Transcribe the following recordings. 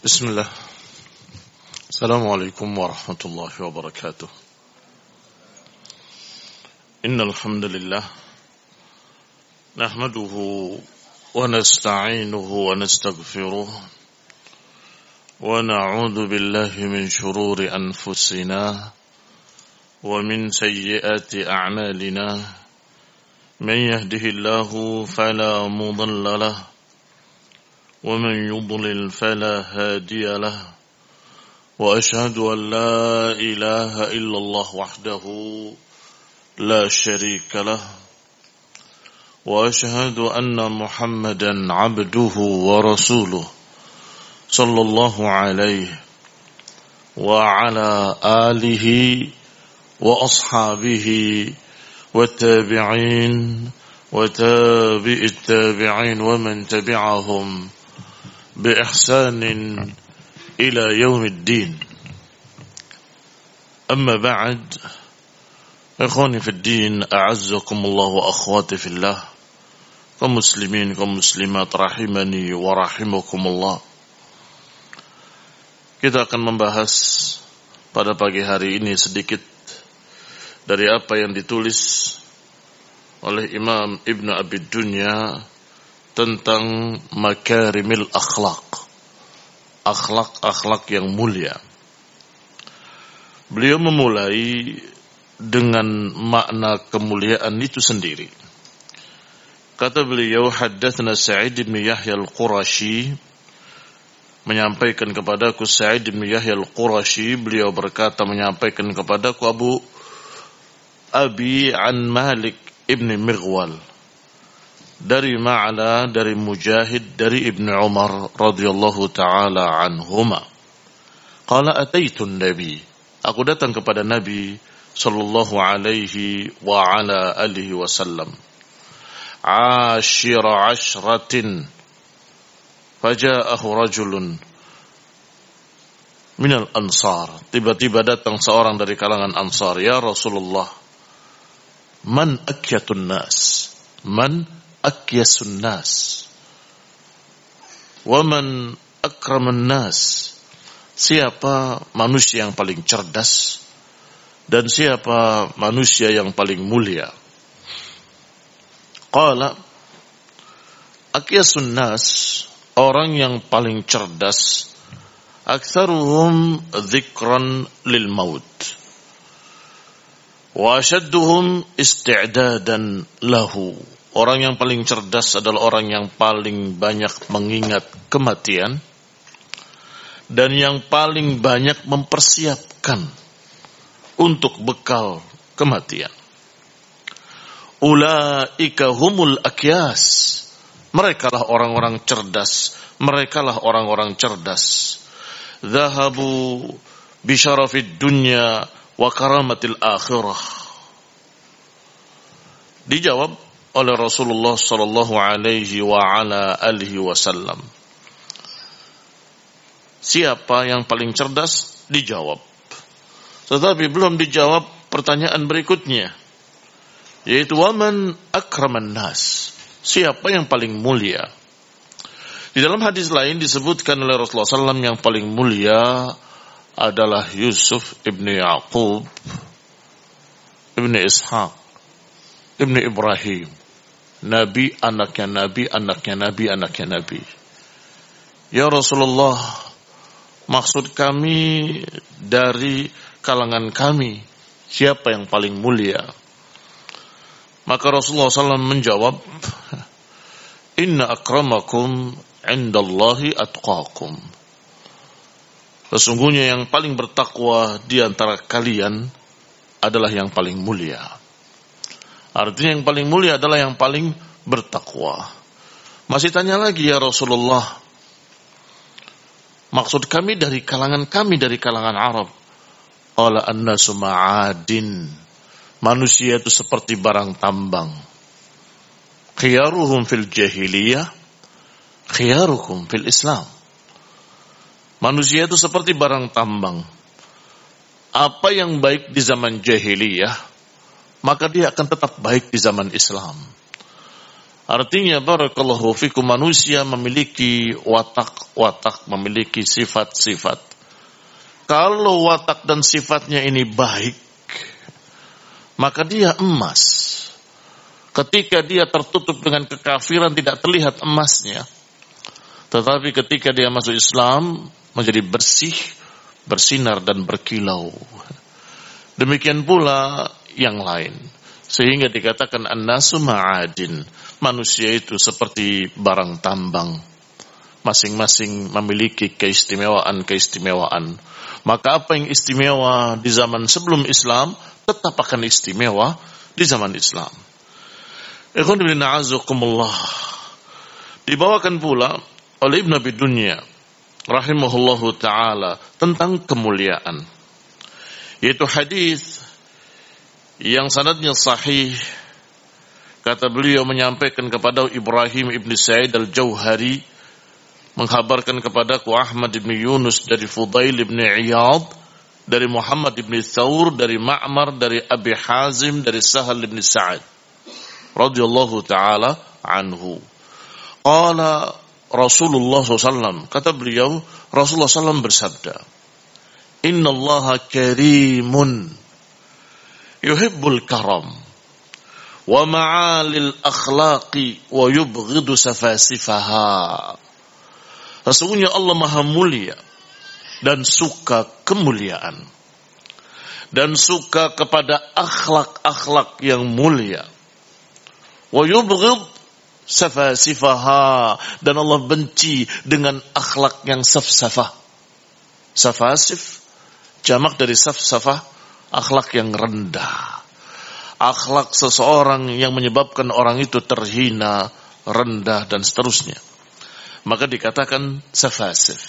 بسم الله. السلام عليكم ورحمة الله وبركاته. إن الحمد لله نحمده ونستعينه ونستغفره ونعوذ بالله من شرور أنفسنا ومن سيئات أعمالنا من يهده الله فلا مضل له ومن يضلل فلا هادي له وأشهد أن لا إله إلا الله وحده لا شريك له وأشهد أن محمدا عبده ورسوله صلى الله عليه وعلى آله وأصحابه والتابعين وتابع التابعين ومن تبعهم بإحسان إلى يوم الدين. أما بعد، إخواني في الدين، أعزكم الله وأخواتي في الله، kaum muslimin, kaum muslimat rahimani wa rahimakumullah. Kita akan membahas pada pagi hari ini sedikit dari apa yang ditulis oleh Imam Ibn Abi Dunya tentang makarimil akhlak, akhlak-akhlak yang mulia. Beliau memulai dengan makna kemuliaan itu sendiri. Kata beliau, haddatsana Sa'id bin Yahya al-Qurashi, menyampaikan kepadaku Sa'id bin Yahya al-Qurashi, beliau berkata menyampaikan kepadaku Abi an Malik ibn Mighwal, dari Ma'la, dari Mujahid, dari Ibn Umar radhiyallahu ta'ala anhuma. Qala ataitu Nabi, aku datang kepada Nabi sallallahu alaihi wa ala alihi wasallam. Ashira ashratin, faja'ahu rajulun minal ansar. Tiba-tiba datang seorang dari kalangan Ansar, ya Rasulullah, man akyatun nas, man akyasun nas, waman akraman nas, siapa manusia yang paling cerdas dan siapa manusia yang paling mulia. Qala, akyasun nas, orang yang paling cerdas, aktsaruhum dzikran lil maut wa ashadduhum isti'dadan lahu. Orang yang paling cerdas adalah orang yang paling banyak mengingat kematian dan yang paling banyak mempersiapkan untuk bekal kematian. Ulaika humul akyas, merekalah orang-orang cerdas, merekalah orang-orang cerdas. Dhahabu bisyarafid dunya wa karamatil akhirah. Dijawab oleh Rasulullah sallallahu alaihi wa ala alihi wasallam. Siapa yang paling cerdas? Dijawab. Tetapi belum dijawab pertanyaan berikutnya, yaitu waman akraman nas, siapa yang paling mulia? Di dalam hadis lain disebutkan oleh Rasulullah SAW yang paling mulia adalah Yusuf ibn Yaqub ibn Ishaq ibn Ibrahim, Nabi, anaknya Nabi, anaknya Nabi, anaknya Nabi. Ya Rasulullah, maksud kami dari kalangan kami, siapa yang paling mulia? Maka Rasulullah SAW menjawab, inna akramakum indallahi atqakum. Sesungguhnya yang paling bertakwa di antara kalian adalah yang paling mulia. Artinya yang paling mulia adalah yang paling bertakwa. Masih tanya lagi, ya Rasulullah, maksud kami dari kalangan Arab. Qala annasu ma'adin, manusia itu seperti barang tambang. Khiyaruhum fil jahiliyah, khiyaruhum fil Islam. Manusia itu seperti barang tambang. Apa yang baik di zaman jahiliyah, maka dia akan tetap baik di zaman Islam. Artinya barakallahu fikum, manusia memiliki watak, memiliki sifat-sifat. Kalau watak dan sifatnya ini baik, maka dia emas. Ketika dia tertutup dengan kekafiran tidak terlihat emasnya. Tetapi ketika dia masuk Islam menjadi bersih, bersinar dan berkilau. Demikian pula yang lain. Sehingga dikatakan an-nasu ma'adin. Manusia itu seperti barang tambang. Masing-masing memiliki keistimewaan. Maka apa yang istimewa di zaman sebelum Islam tetap akan istimewa di zaman Islam. Ikhwan fillah a'azzakumullah. Dibawakan pula oleh Ibnu Abi Dunya rahimahullahu ta'ala tentang kemuliaan, yaitu hadis yang sanadnya sahih. Kata beliau menyampaikan kepada Ibrahim ibn Sa'id al-Jauhari, menghabarkan kepadaku Ahmad ibn Yunus dari Fudail ibn Iyad, dari Muhammad ibn Thawr, dari Ma'mar, dari Abi Hazim, dari Sahal ibn Sa'ad radhiyallahu ta'ala anhu. Qala Rasulullah SAW, kata beliau, Rasulullah SAW bersabda, Inna Allah karimun yuhibbul karam wa ma'alil akhlaqi wa yubghidu safasifaha. Sesungguhnya Allah maha mulia dan suka kemuliaan dan suka kepada akhlak-akhlak yang mulia. Wa yubghid safasifaha, dan Allah benci dengan akhlak yang safsafah. Safasif jamak dari safsafah, akhlak yang rendah. Akhlak seseorang yang menyebabkan orang itu terhina, rendah dan seterusnya. Maka dikatakan safasif.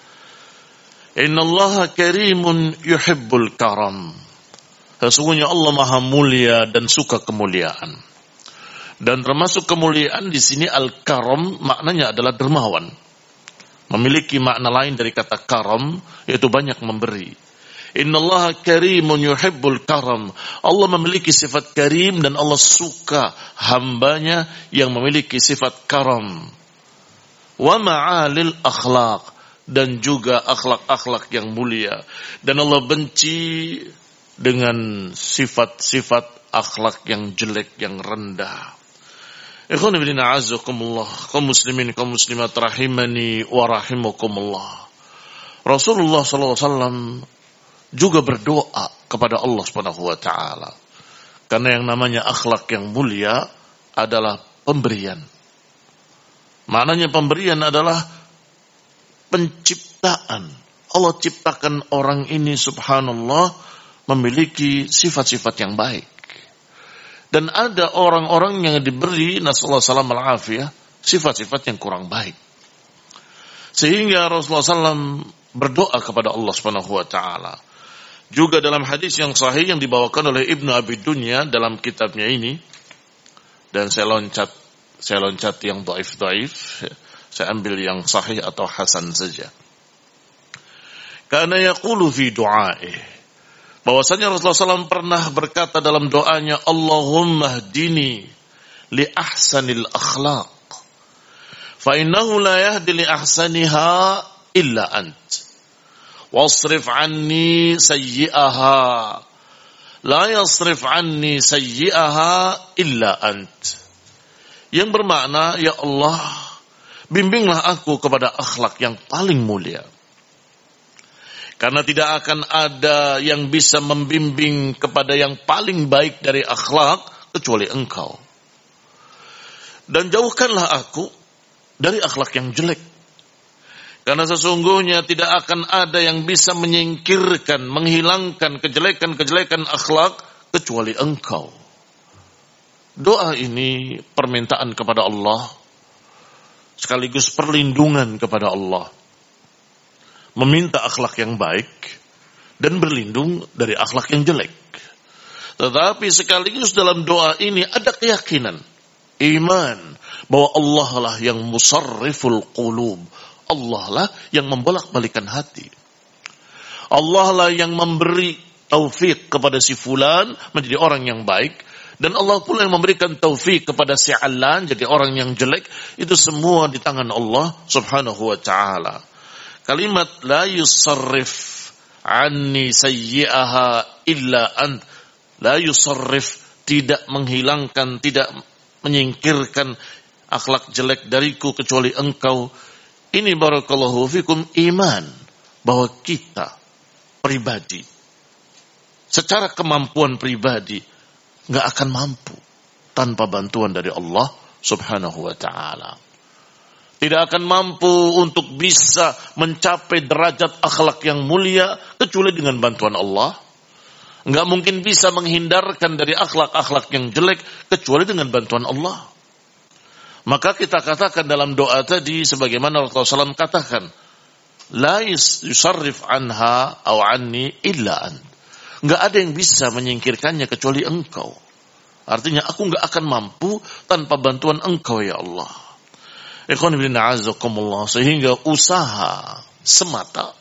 Innallaha karimun yuhibbul karam. Sesungguhnya Allah maha mulia dan suka kemuliaan. Dan termasuk kemuliaan di sini al-karam maknanya adalah dermawan. Memiliki makna lain dari kata karam, yaitu banyak memberi. Innallaha karimun yuhibbul karam. Allah memiliki sifat karim dan Allah suka hambanya yang memiliki sifat karam. Wa ma'alil akhlaq, dan juga akhlak-akhlak yang mulia. Dan Allah benci dengan sifat-sifat akhlak yang jelek, yang rendah. Ikhwan fillah a'azzakumullah, kaum muslimin, kaum muslimat rahimani wa rahimakumullah. Rasulullah sallallahu alaihi wasallam juga berdoa kepada Allah Subhanahu wa taala. Karena yang namanya akhlak yang mulia adalah pemberian. Maknanya pemberian adalah penciptaan. Allah ciptakan orang ini subhanallah memiliki sifat-sifat yang baik. Dan ada orang-orang yang diberi nasallahu salam al-afiyah sifat-sifat yang kurang baik. Sehingga Rasulullah SAW berdoa kepada Allah Subhanahu wa taala. Juga dalam hadis yang sahih yang dibawakan oleh Ibnu Abi Dunya dalam kitabnya ini, dan saya loncat yang dhaif, saya ambil yang sahih atau hasan saja. Kana yaqulu fi du'aih, bahwasanya Rasulullah SAW pernah berkata dalam doanya, Allahumma hdini li ahsanil akhlaq, fa innahu la yahdi li ahsaniha illa ant, wasrif anni sayyi'aha, la yasrif anni sayyi'aha illa ant. Yang bermakna, ya Allah, bimbinglah aku kepada akhlak yang paling mulia. Karena tidak akan ada yang bisa membimbing kepada yang paling baik dari akhlak kecuali Engkau. Dan jauhkanlah aku dari akhlak yang jelek. Karena sesungguhnya tidak akan ada yang bisa menyingkirkan, menghilangkan kejelekan-kejelekan akhlak kecuali Engkau. Doa ini permintaan kepada Allah, sekaligus perlindungan kepada Allah. Meminta akhlak yang baik dan berlindung dari akhlak yang jelek. Tetapi sekaligus dalam doa ini ada keyakinan, iman, bahwa Allah lah yang musarriful qulub. Allah lah yang membolak-balikan hati. Allah lah yang memberi taufik kepada si fulan menjadi orang yang baik, Dan Allah pula yang memberikan taufik kepada si Alan jadi orang yang jelek. Itu semua di tangan Allah subhanahu wa ta'ala. Kalimat la yusarrif anni sayyi'aha illa ant. La yusarrif, tidak menghilangkan, tidak menyingkirkan akhlak jelek dariku kecuali engkau. Ini barakallahu fikum iman bahwa kita pribadi secara kemampuan pribadi nggak akan mampu tanpa bantuan dari Allah subhanahu wa ta'ala. Tidak akan mampu untuk bisa mencapai derajat akhlak yang mulia kecuali dengan bantuan Allah. Nggak mungkin bisa menghindarkan dari akhlak-akhlak yang jelek kecuali dengan bantuan Allah. Maka kita katakan dalam doa tadi sebagaimana Rasulullah SAW katakan, la yusarrif anha aw anni illa ant. Nggak ada yang bisa menyingkirkannya kecuali engkau. Artinya aku nggak akan mampu tanpa bantuan engkau ya Allah. Ikhwan fillah a'azzakumullah, sehingga usaha semata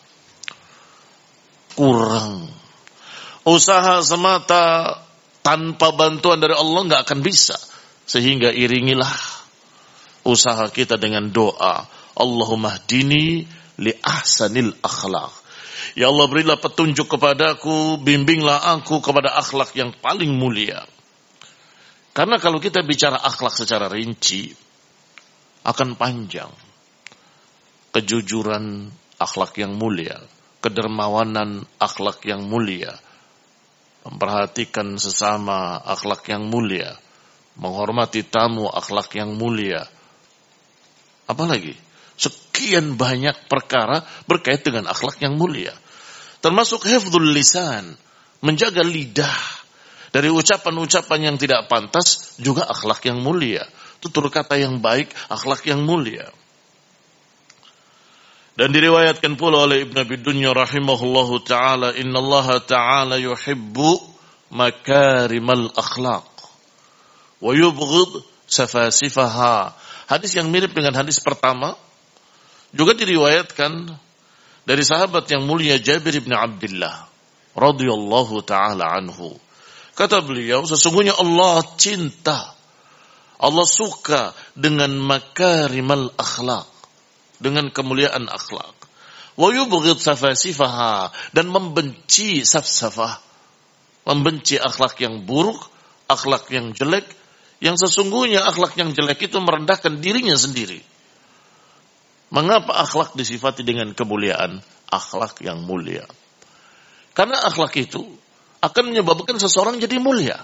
kurang. Usaha semata tanpa bantuan dari Allah nggak akan bisa. Sehingga iringilah usaha kita dengan doa, Allahumma hdini li ahsanil akhlaq. Ya Allah, berilah petunjuk kepadaku, bimbinglah aku kepada akhlak yang paling mulia. Karena kalau kita bicara akhlak secara rinci, akan panjang. Kejujuran akhlak yang mulia, kedermawanan akhlak yang mulia, memperhatikan sesama akhlak yang mulia, menghormati tamu akhlak yang mulia. Apalagi sekian banyak perkara berkait dengan akhlak yang mulia. Termasuk hifdzul lisan, menjaga lidah dari ucapan-ucapan yang tidak pantas, juga akhlak yang mulia. Tutur kata yang baik, akhlak yang mulia. Dan diriwayatkan pula oleh Ibn Abi Dunya rahimahullahu ta'ala, innallaha ta'ala yuhibbu makarimal akhlaq wa yubghid safasifaha. Hadis yang mirip dengan hadis pertama juga diriwayatkan dari sahabat yang mulia Jabir bin Abdullah radhiyallahu taala anhu. Kata beliau, sesungguhnya Allah cinta, Allah suka dengan makarimal akhlak, dengan kemuliaan akhlak. Wa yubghid safasifaha, dan membenci safsafah, membenci akhlak yang buruk, akhlak yang jelek. Yang sesungguhnya akhlak yang jelek itu merendahkan dirinya sendiri. Mengapa akhlak disifati dengan kemuliaan? Akhlak yang mulia. Karena akhlak itu akan menyebabkan seseorang jadi mulia.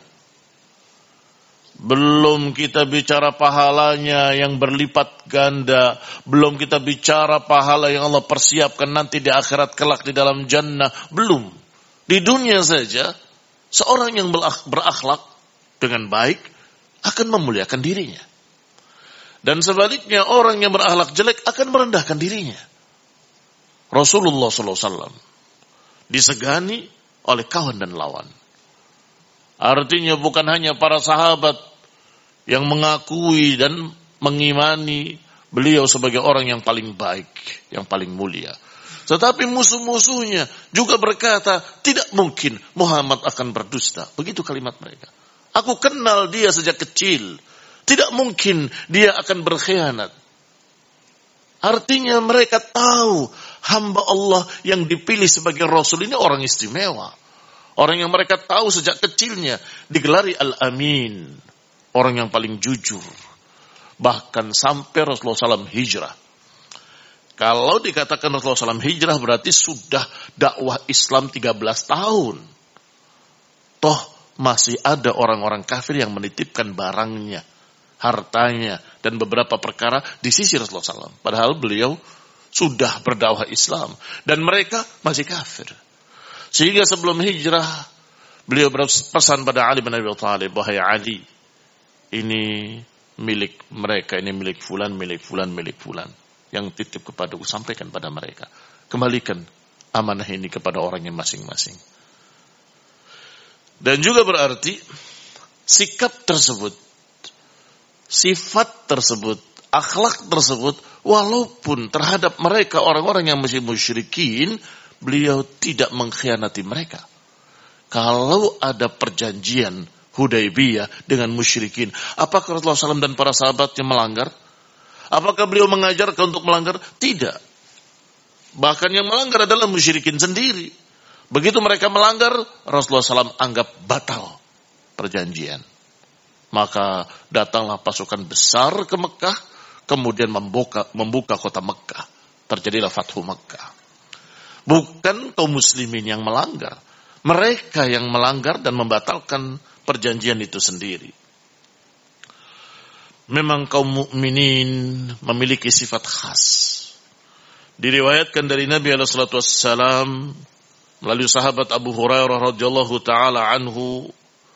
Belum kita bicara pahalanya yang berlipat ganda. Belum kita bicara pahala yang Allah persiapkan nanti di akhirat kelak di dalam jannah. Belum. Di dunia saja, seorang yang berakhlak dengan baik akan memuliakan dirinya. Dan sebaliknya orang yang berakhlak jelek akan merendahkan dirinya. Rasulullah SAW disegani oleh kawan dan lawan. Artinya bukan hanya para sahabat yang mengakui dan mengimani beliau sebagai orang yang paling baik, yang paling mulia. Tetapi musuh-musuhnya juga berkata, tidak mungkin Muhammad akan berdusta. Begitu kalimat mereka. Aku kenal dia sejak kecil. Tidak mungkin dia akan berkhianat. Artinya mereka tahu hamba Allah yang dipilih sebagai Rasul ini orang istimewa. Orang yang mereka tahu sejak kecilnya digelari Al-Amin. Orang yang paling jujur. Bahkan sampai Rasulullah SAW hijrah. Kalau dikatakan Rasulullah SAW hijrah berarti sudah dakwah Islam 13 tahun. Toh masih ada orang-orang kafir yang menitipkan barangnya, hartanya, dan beberapa perkara di sisi Rasulullah SAW. Padahal beliau sudah berdakwah Islam. Dan mereka masih kafir. Sehingga sebelum hijrah, beliau berpesan pada Ali bin Abi Thalib, wahai Ali, ini milik mereka, ini milik fulan, milik fulan, milik fulan. Yang titip kepadaku, sampaikan pada mereka. Kembalikan amanah ini kepada orangnya masing-masing. Dan juga berarti sikap tersebut, sifat tersebut, akhlak tersebut, walaupun terhadap mereka orang-orang yang masih musyrikin, beliau tidak mengkhianati mereka. Kalau ada perjanjian Hudaybiyah dengan musyrikin. Apakah Rasulullah SAW dan para sahabatnya melanggar? Apakah beliau mengajarkan untuk melanggar? Tidak. Bahkan yang melanggar adalah musyrikin sendiri. Begitu mereka melanggar, Rasulullah SAW anggap batal perjanjian. Maka datanglah pasukan besar ke Mekah, kemudian membuka kota Mekah. Terjadilah Fathu Mekah. Bukan kaum muslimin yang melanggar. Mereka yang melanggar dan membatalkan perjanjian itu sendiri. Memang kaum mukminin memiliki sifat khas. Diriwayatkan dari Nabi SAW melalui sahabat Abu Hurairah radhiyallahu taala anhu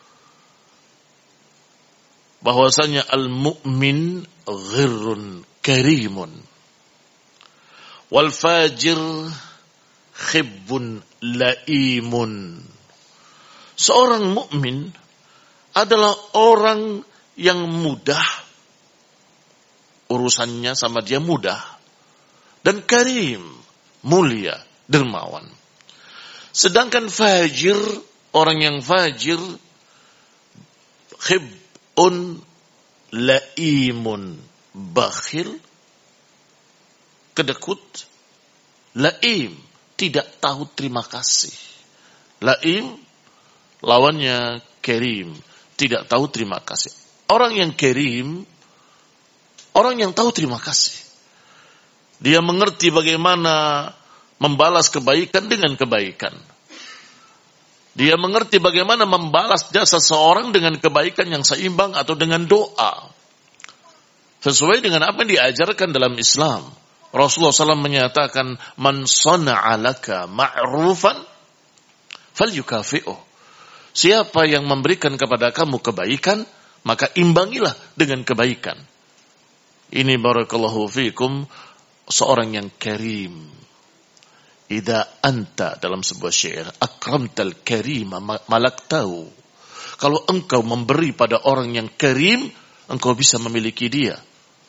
bahwasanya al-mu'min ghirrun karimun wal fajir khibbun laimun. Seorang mukmin adalah orang yang mudah, urusannya sama dia mudah, dan karim, mulia, dermawan. Sedangkan fajir, orang yang fajir, khibun laimun, bakhil, kedekut, laim, tidak tahu terima kasih. Laim, lawannya karim, tidak tahu terima kasih. Orang yang karim, orang yang tahu terima kasih. Dia mengerti bagaimana membalas kebaikan dengan kebaikan. Dia mengerti bagaimana membalas jasa seorang dengan kebaikan yang seimbang atau dengan doa. Sesuai dengan apa yang diajarkan dalam Islam. Rasulullah SAW menyatakan, man sana'a laka ma'rufan falyukafi'uh. Siapa yang memberikan kepada kamu kebaikan, maka imbangilah dengan kebaikan. Ini barakallahu fikum seorang yang karim. Idza anta, dalam sebuah syair, akramtal karima malaktahu. Kalau engkau memberi pada orang yang karim, engkau bisa memiliki dia.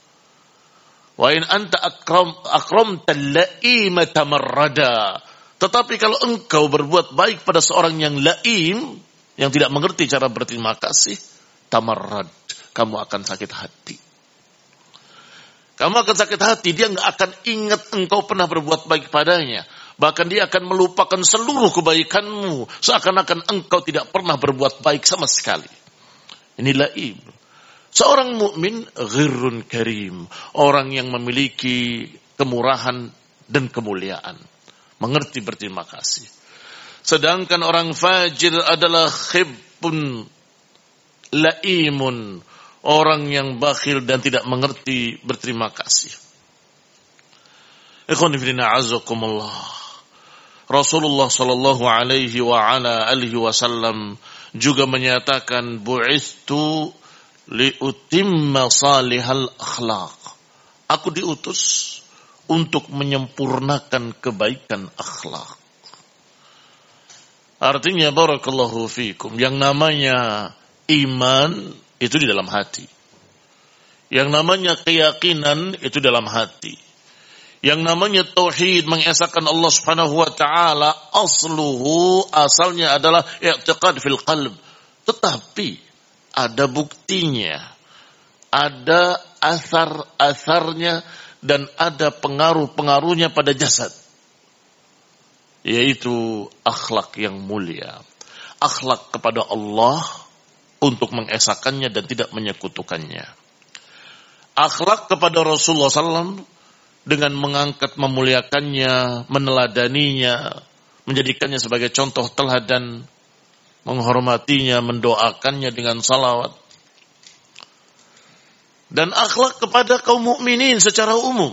Wa in anta akramtal laima tamarrada. Tetapi kalau engkau berbuat baik pada seorang yang laim, yang tidak mengerti cara berterima kasih, tamarrad, kamu akan sakit hati. Kamu akan sakit hati, dia nggak akan ingat engkau pernah berbuat baik padanya. Bahkan dia akan melupakan seluruh kebaikanmu, seakan-akan engkau tidak pernah berbuat baik sama sekali. Ini laim. Seorang mukmin ghirrun karim, orang yang memiliki kemurahan dan kemuliaan, mengerti berterima kasih. Sedangkan orang fajir adalah khibbun laimun, orang yang bakhil dan tidak mengerti berterima kasih. Ikhwan fillah azakumullah. Rasulullah sallallahu alaihi wa ala alihi wasallam juga menyatakan, bu'istu liutimma salihal akhlaq. Aku diutus untuk menyempurnakan kebaikan akhlak. Artinya barakallahu fikum, yang namanya iman itu di dalam hati. Yang namanya keyakinan itu dalam hati. Yang namanya tauhid, mengesahkan Allah Subhanahu wa taala, asluhu, asalnya adalah i'tiqad fil qalb. Tetapi ada buktinya, ada asar-asarnya, dan ada pengaruh-pengaruhnya pada jasad. Yaitu akhlak yang mulia. Akhlak kepada Allah untuk mengesahkannya dan tidak menyekutukannya. Akhlak kepada Rasulullah SAW dengan mengangkat, memuliakannya, meneladaninya, menjadikannya sebagai contoh teladan, menghormatinya, mendoakannya dengan salawat. Dan akhlak kepada kaum mukminin secara umum.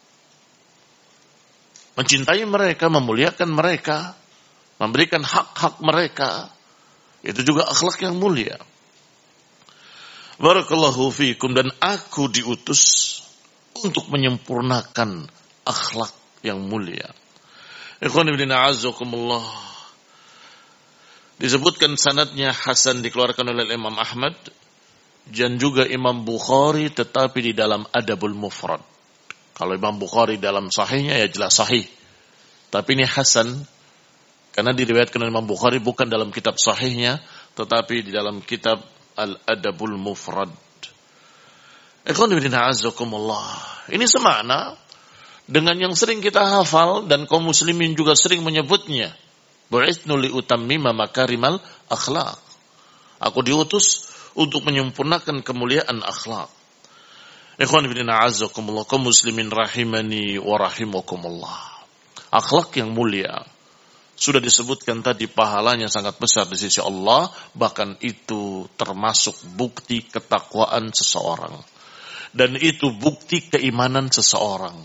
Mencintai mereka, memuliakan mereka, memberikan hak-hak mereka. Itu juga akhlak yang mulia. Barakallahu fiikum, dan aku diutus untuk menyempurnakan akhlak yang mulia. Ikhwan ibn a'azzakumullah. Disebutkan sanadnya hasan, dikeluarkan oleh Imam Ahmad dan juga Imam Bukhari, tetapi di dalam Adabul Mufrad. Kalau Imam Bukhari dalam sahihnya ya jelas sahih. Tapi ini hasan karena diriwayatkan oleh Imam Bukhari bukan dalam kitab sahihnya, tetapi di dalam kitab Al-Adabul Mufrad. Ikhwan fillah azakumullah. Ini semakna dengan yang sering kita hafal dan kaum muslimin juga sering menyebutnya. Bu'itsnu li utammima makarimal akhlaq. Aku diutus untuk menyempurnakan kemuliaan akhlak. Ikhwan fillah azakumullah, kaum muslimin rahimani wa rahimakumullah. Akhlak yang mulia sudah disebutkan tadi pahalanya sangat besar di sisi Allah, bahkan itu termasuk bukti ketakwaan seseorang. Dan itu bukti keimanan seseorang.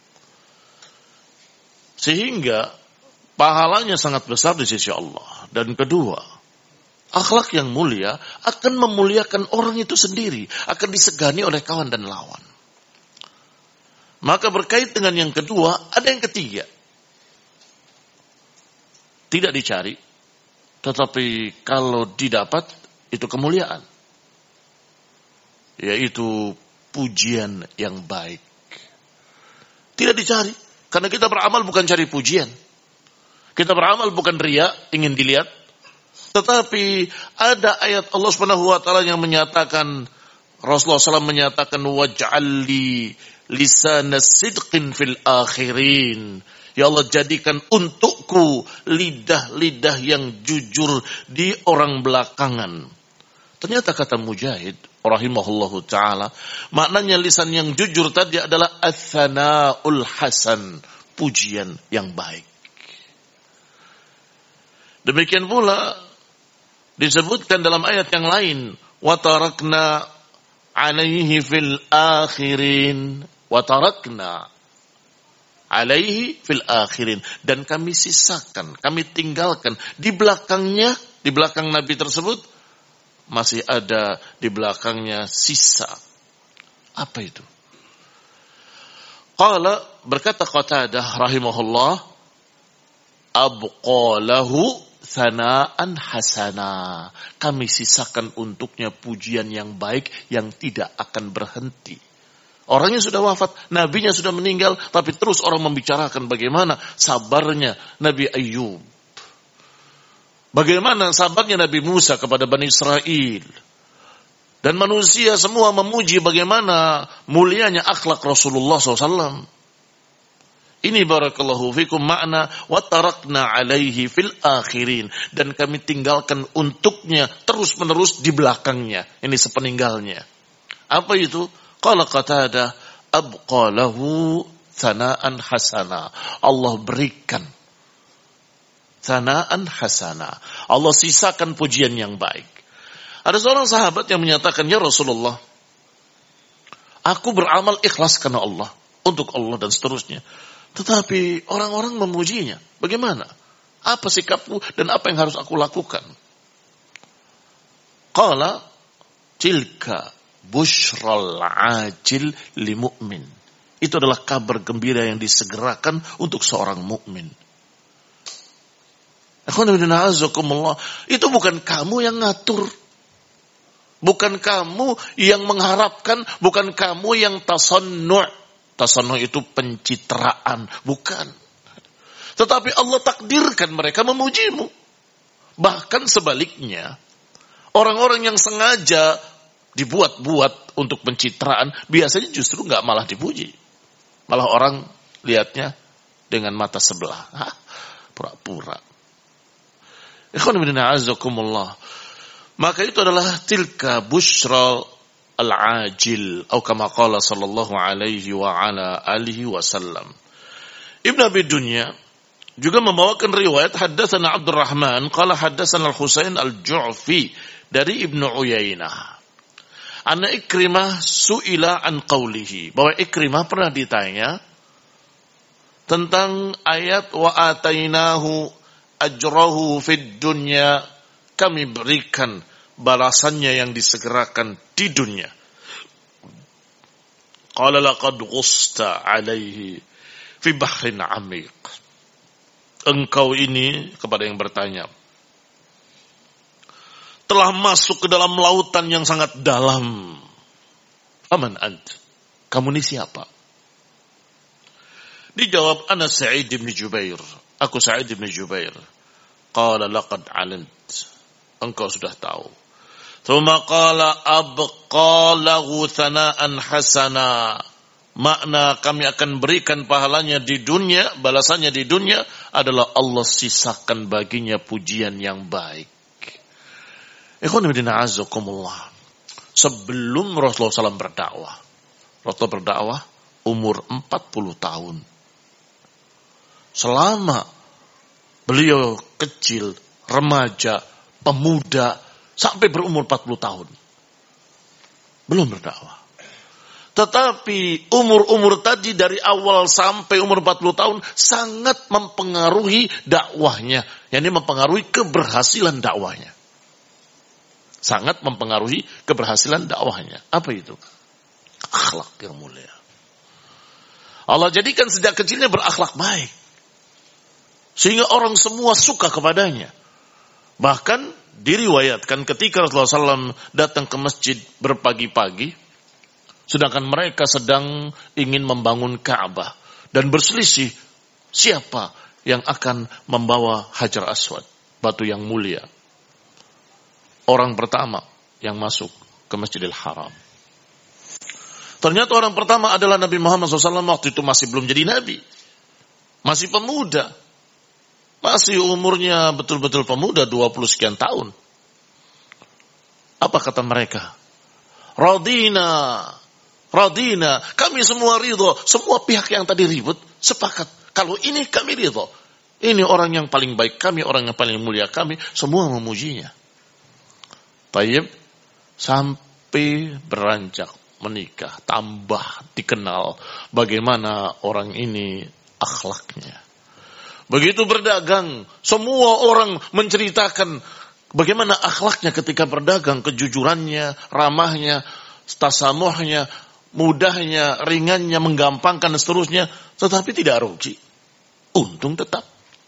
Sehingga pahalanya sangat besar di sisi Allah. Dan kedua, akhlak yang mulia akan memuliakan orang itu sendiri, akan disegani oleh kawan dan lawan. Maka berkait dengan yang kedua, ada yang ketiga. Tidak dicari, tetapi kalau didapat, itu kemuliaan. Yaitu pujian yang baik. Tidak dicari, karena kita beramal bukan cari pujian. Kita beramal bukan riya, ingin dilihat. Tetapi ada ayat Allah Subhanahu wa taala yang menyatakan, Rasulullah SAW menyatakan, waj'alli lisana sidqin fil akhirin. Ya Allah, jadikan untukku lidah-lidah yang jujur di orang belakangan. Ternyata kata Mujahid rahimahullahu ta'ala, maknanya lisan yang jujur tadi adalah ats-tsana'ul hasan, pujian yang baik. Demikian pula disebutkan dalam ayat yang lain, wa tarakna 'alaihi fil akhirin, wa tarakna 'alaihi fil akhirin, dan kami sisakan, kami tinggalkan di belakangnya, di belakang Nabi tersebut masih ada di belakangnya sisa. Apa itu? Qala, berkata Qatadah rahimahullah, abqalahu tsana'an hasana. Kami sisakan untuknya pujian yang baik yang tidak akan berhenti. Orangnya sudah wafat, nabinya sudah meninggal, tapi terus orang membicarakan bagaimana sabarnya Nabi Ayyub. Bagaimana sabarnya Nabi Musa kepada Bani Israel. Dan manusia semua memuji bagaimana mulianya akhlak Rasulullah SAW. Ini barakallahu fikum makna wa tarakna alaihi fil akhirin, dan kami tinggalkan untuknya terus menerus di belakangnya, ini sepeninggalnya. Apa itu? Qala Qatadah abqalahu tsana'an hasana. Allah berikan tsana'an hasana. Allah sisakan pujian yang baik. Ada seorang sahabat yang menyatakan, ya Rasulullah, aku beramal ikhlas karena Allah, untuk Allah dan seterusnya. Tetapi orang-orang memujinya. Bagaimana? Apa sikapku dan apa yang harus aku lakukan? Qala tilka busyral ajil li mu'min. Itu adalah kabar gembira yang disegerakan untuk seorang mukmin. Itu bukan kamu yang ngatur. Bukan kamu yang mengharapkan. Bukan kamu yang tasannu'. Tasannu' itu pencitraan. Bukan. Tetapi Allah takdirkan mereka memujimu. Bahkan sebaliknya, orang-orang yang sengaja dibuat-buat untuk pencitraan, biasanya justru nggak malah dipuji. Malah orang lihatnya dengan mata sebelah. Pura-pura. Ikhwan fillah azakumullah. Maka itu adalah tilka busyra al-ajil, atau kama qala sallallahu alaihi wa ala alihi wasallam. Ibn Abi Dunya juga membawakan riwayat haddatsana Abdurrahman qala haddatsana Al-Husain Al-Ju'fi dari Ibnu Uyainah. Anna Ikrimah su'ila an qawlihi, bahwa Ikrimah pernah ditanya tentang ayat wa atainahu ajrahu fid dunya, kami berikan balasannya yang disegerakan di dunia. Qala laqad ghusta alaihi fi bahrin amiq. Engkau ini, kepada yang bertanya, telah masuk ke dalam lautan yang sangat dalam. Faman ant? Kamu ini siapa? Dijawab, ana Sa'id bin Jubair. Aku Sa'id bin Jubair. Qala laqad alimt. engkau sudah tahu. Tsumma qala abqa lahu thana'an hasana. Makna kami akan berikan pahalanya di dunia, balasannya di dunia adalah Allah sisakan baginya pujian yang baik. Ikhwan fillah azakumullah. Sebelum Rasulullah SAW berdakwah, Rasulullah berdakwah umur 40 tahun. Selama beliau kecil, remaja, pemuda, sampai berumur 40 tahun. Belum berdakwah. Tetapi umur-umur tadi dari awal sampai umur 40 tahun sangat mempengaruhi dakwahnya. Yani mempengaruhi keberhasilan dakwahnya. Sangat mempengaruhi keberhasilan dakwahnya. Apa itu? Akhlak yang mulia. Allah jadikan sejak kecilnya berakhlak baik. Sehingga orang semua suka kepadanya. Bahkan diriwayatkan ketika Rasulullah SAW datang ke masjid berpagi-pagi, sedangkan mereka sedang ingin membangun Ka'bah dan berselisih siapa yang akan membawa Hajar Aswad, batu yang mulia. Orang pertama yang masuk ke Masjidil Haram. Ternyata orang pertama adalah Nabi Muhammad SAW. Waktu itu masih belum jadi Nabi. Masih pemuda. Masih umurnya betul-betul pemuda, 20 sekian tahun. Apa kata mereka? Radina, kami semua ridho. Semua pihak yang tadi ribut sepakat. Kalau ini kami ridho. Ini orang yang paling baik kami, orang yang paling mulia kami. Semua memujinya. Tayyib, sampai beranjak menikah, tambah dikenal bagaimana orang ini akhlaknya. Begitu berdagang, semua orang menceritakan bagaimana akhlaknya ketika berdagang, kejujurannya, ramahnya, tasamuhnya, mudahnya, ringannya, menggampangkan dan seterusnya, tetapi tidak rugi. Untung tetap.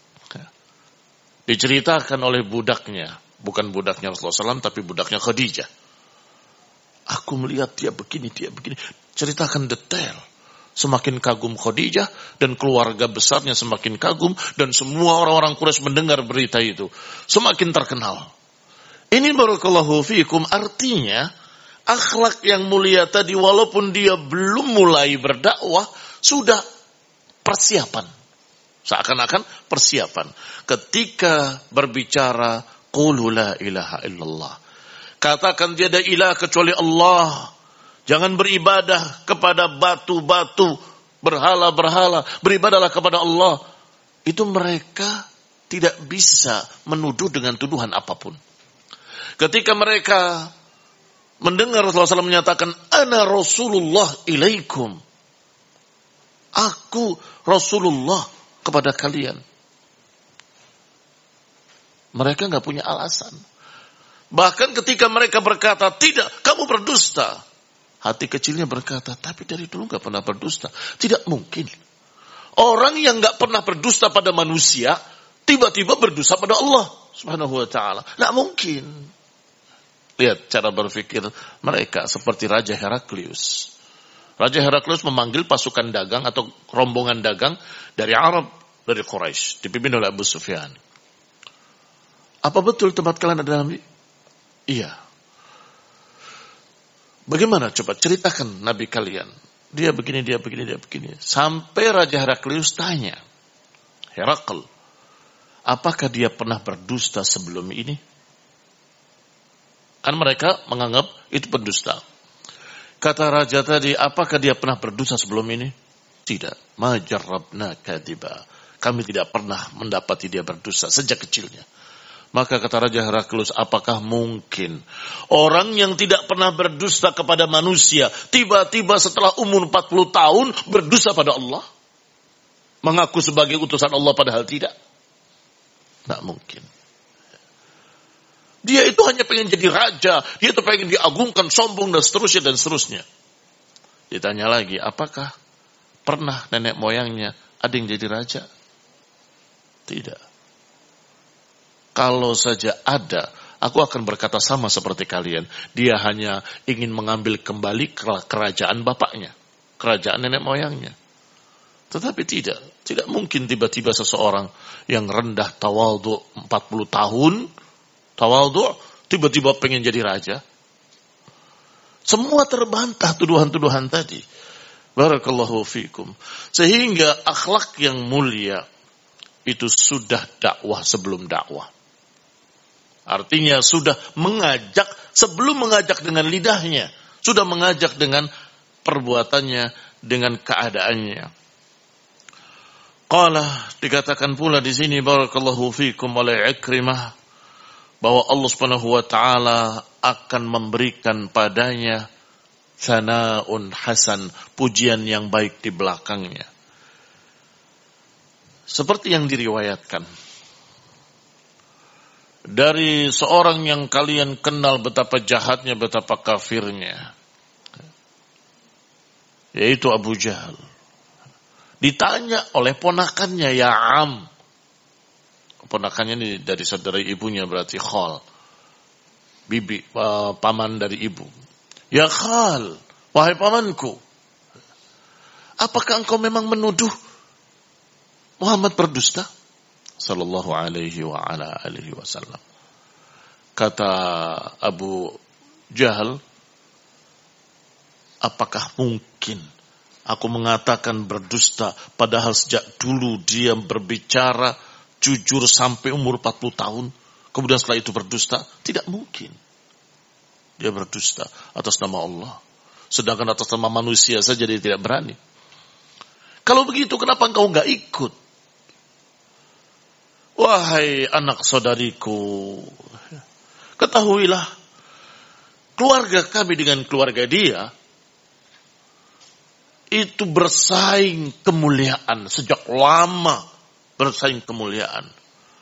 Diceritakan oleh budaknya, bukan budaknya Rasulullah SAW, tapi budaknya Khadijah. Aku melihat dia begini. Ceritakan detail. Semakin kagum Khadijah dan keluarga besarnya semakin kagum. Dan semua orang-orang Quraisy mendengar berita itu. Semakin terkenal. Ini barakallahu fiikum, artinya akhlak yang mulia tadi walaupun dia belum mulai berdakwah, sudah persiapan. Seakan-akan persiapan. Ketika berbicara, qulu la ilaha illallah. Katakan tiada ilah kecuali Allah. Jangan beribadah kepada batu-batu, berhala-berhala. Beribadahlah kepada Allah. Itu mereka tidak bisa menuduh dengan tuduhan apapun. Ketika mereka mendengar Rasulullah SAW menyatakan, Ana Rasulullah ilaikum. Aku Rasulullah kepada kalian. Mereka nggak punya alasan. Bahkan ketika mereka berkata, tidak, kamu berdusta. Hati kecilnya berkata, tapi dari dulu nggak pernah berdusta. Tidak mungkin. Orang yang nggak pernah berdusta pada manusia, tiba-tiba berdusta pada Allah Subhanahu wa Ta'ala. Nggak mungkin. Lihat cara berpikir mereka seperti Raja Heraklius. Raja Heraklius memanggil pasukan dagang atau rombongan dagang dari Arab, dari Quraisy, dipimpin oleh Abu Sufyan. Apa betul tempat kalian ada Nabi? Iya. Bagaimana coba ceritakan Nabi kalian? Dia begini. Sampai Raja Heraklius tanya, Herakl, apakah dia pernah berdusta sebelum ini? Kan mereka menganggap itu pendusta. Kata raja tadi, apakah dia pernah berdusta sebelum ini? Tidak. Ma jarrabna kadiba. Kami tidak pernah mendapati dia berdusta sejak kecilnya. Maka kata Raja Heraklius, apakah mungkin orang yang tidak pernah berdusta kepada manusia, tiba-tiba setelah umur 40 tahun berdusta pada Allah? Mengaku sebagai utusan Allah padahal tidak? Tidak mungkin. Dia itu hanya pengen jadi raja, dia itu pengen diagungkan, sombong dan seterusnya. Ditanya lagi, apakah pernah nenek moyangnya ada yang jadi raja? Tidak. Kalau saja ada, aku akan berkata sama seperti kalian. Dia hanya ingin mengambil kembali kerajaan bapaknya, kerajaan nenek moyangnya. Tetapi tidak mungkin tiba-tiba seseorang yang rendah tawadhu 40 tahun, tawadhu, tiba-tiba pengen jadi raja. Semua terbantah tuduhan-tuduhan tadi. Barakallahu fikum. Sehingga akhlak yang mulia itu sudah dakwah sebelum dakwah. Artinya sudah mengajak sebelum mengajak dengan lidahnya, sudah mengajak dengan perbuatannya, dengan keadaannya. Qala, dikatakan pula di sini barakallahu fikum oleh Ikrimah bahwa Allah Subhanahu wa taala akan memberikan padanya sana'un hasan, pujian yang baik di belakangnya. Seperti yang diriwayatkan dari seorang yang kalian kenal betapa jahatnya, betapa kafirnya, yaitu Abu Jahal. Ditanya oleh ponakannya, ya Am. Ponakannya ini dari saudara ibunya, berarti Khal. Bibi, paman dari ibu. Ya Khal, wahai pamanku, apakah engkau memang menuduh Muhammad berdusta? Sallallahu alaihi wa ala alihi wasallam. Kata Abu Jahal, apakah mungkin aku mengatakan berdusta, padahal sejak dulu dia berbicara jujur sampai umur 40 tahun. Kemudian setelah itu berdusta? Tidak mungkin. Dia berdusta atas nama Allah. Sedangkan atas nama manusia saja dia tidak berani. Kalau begitu kenapa engkau enggak ikut? Wahai anak saudariku, ketahuilah keluarga kami dengan keluarga dia itu bersaing kemuliaan, sejak lama bersaing kemuliaan.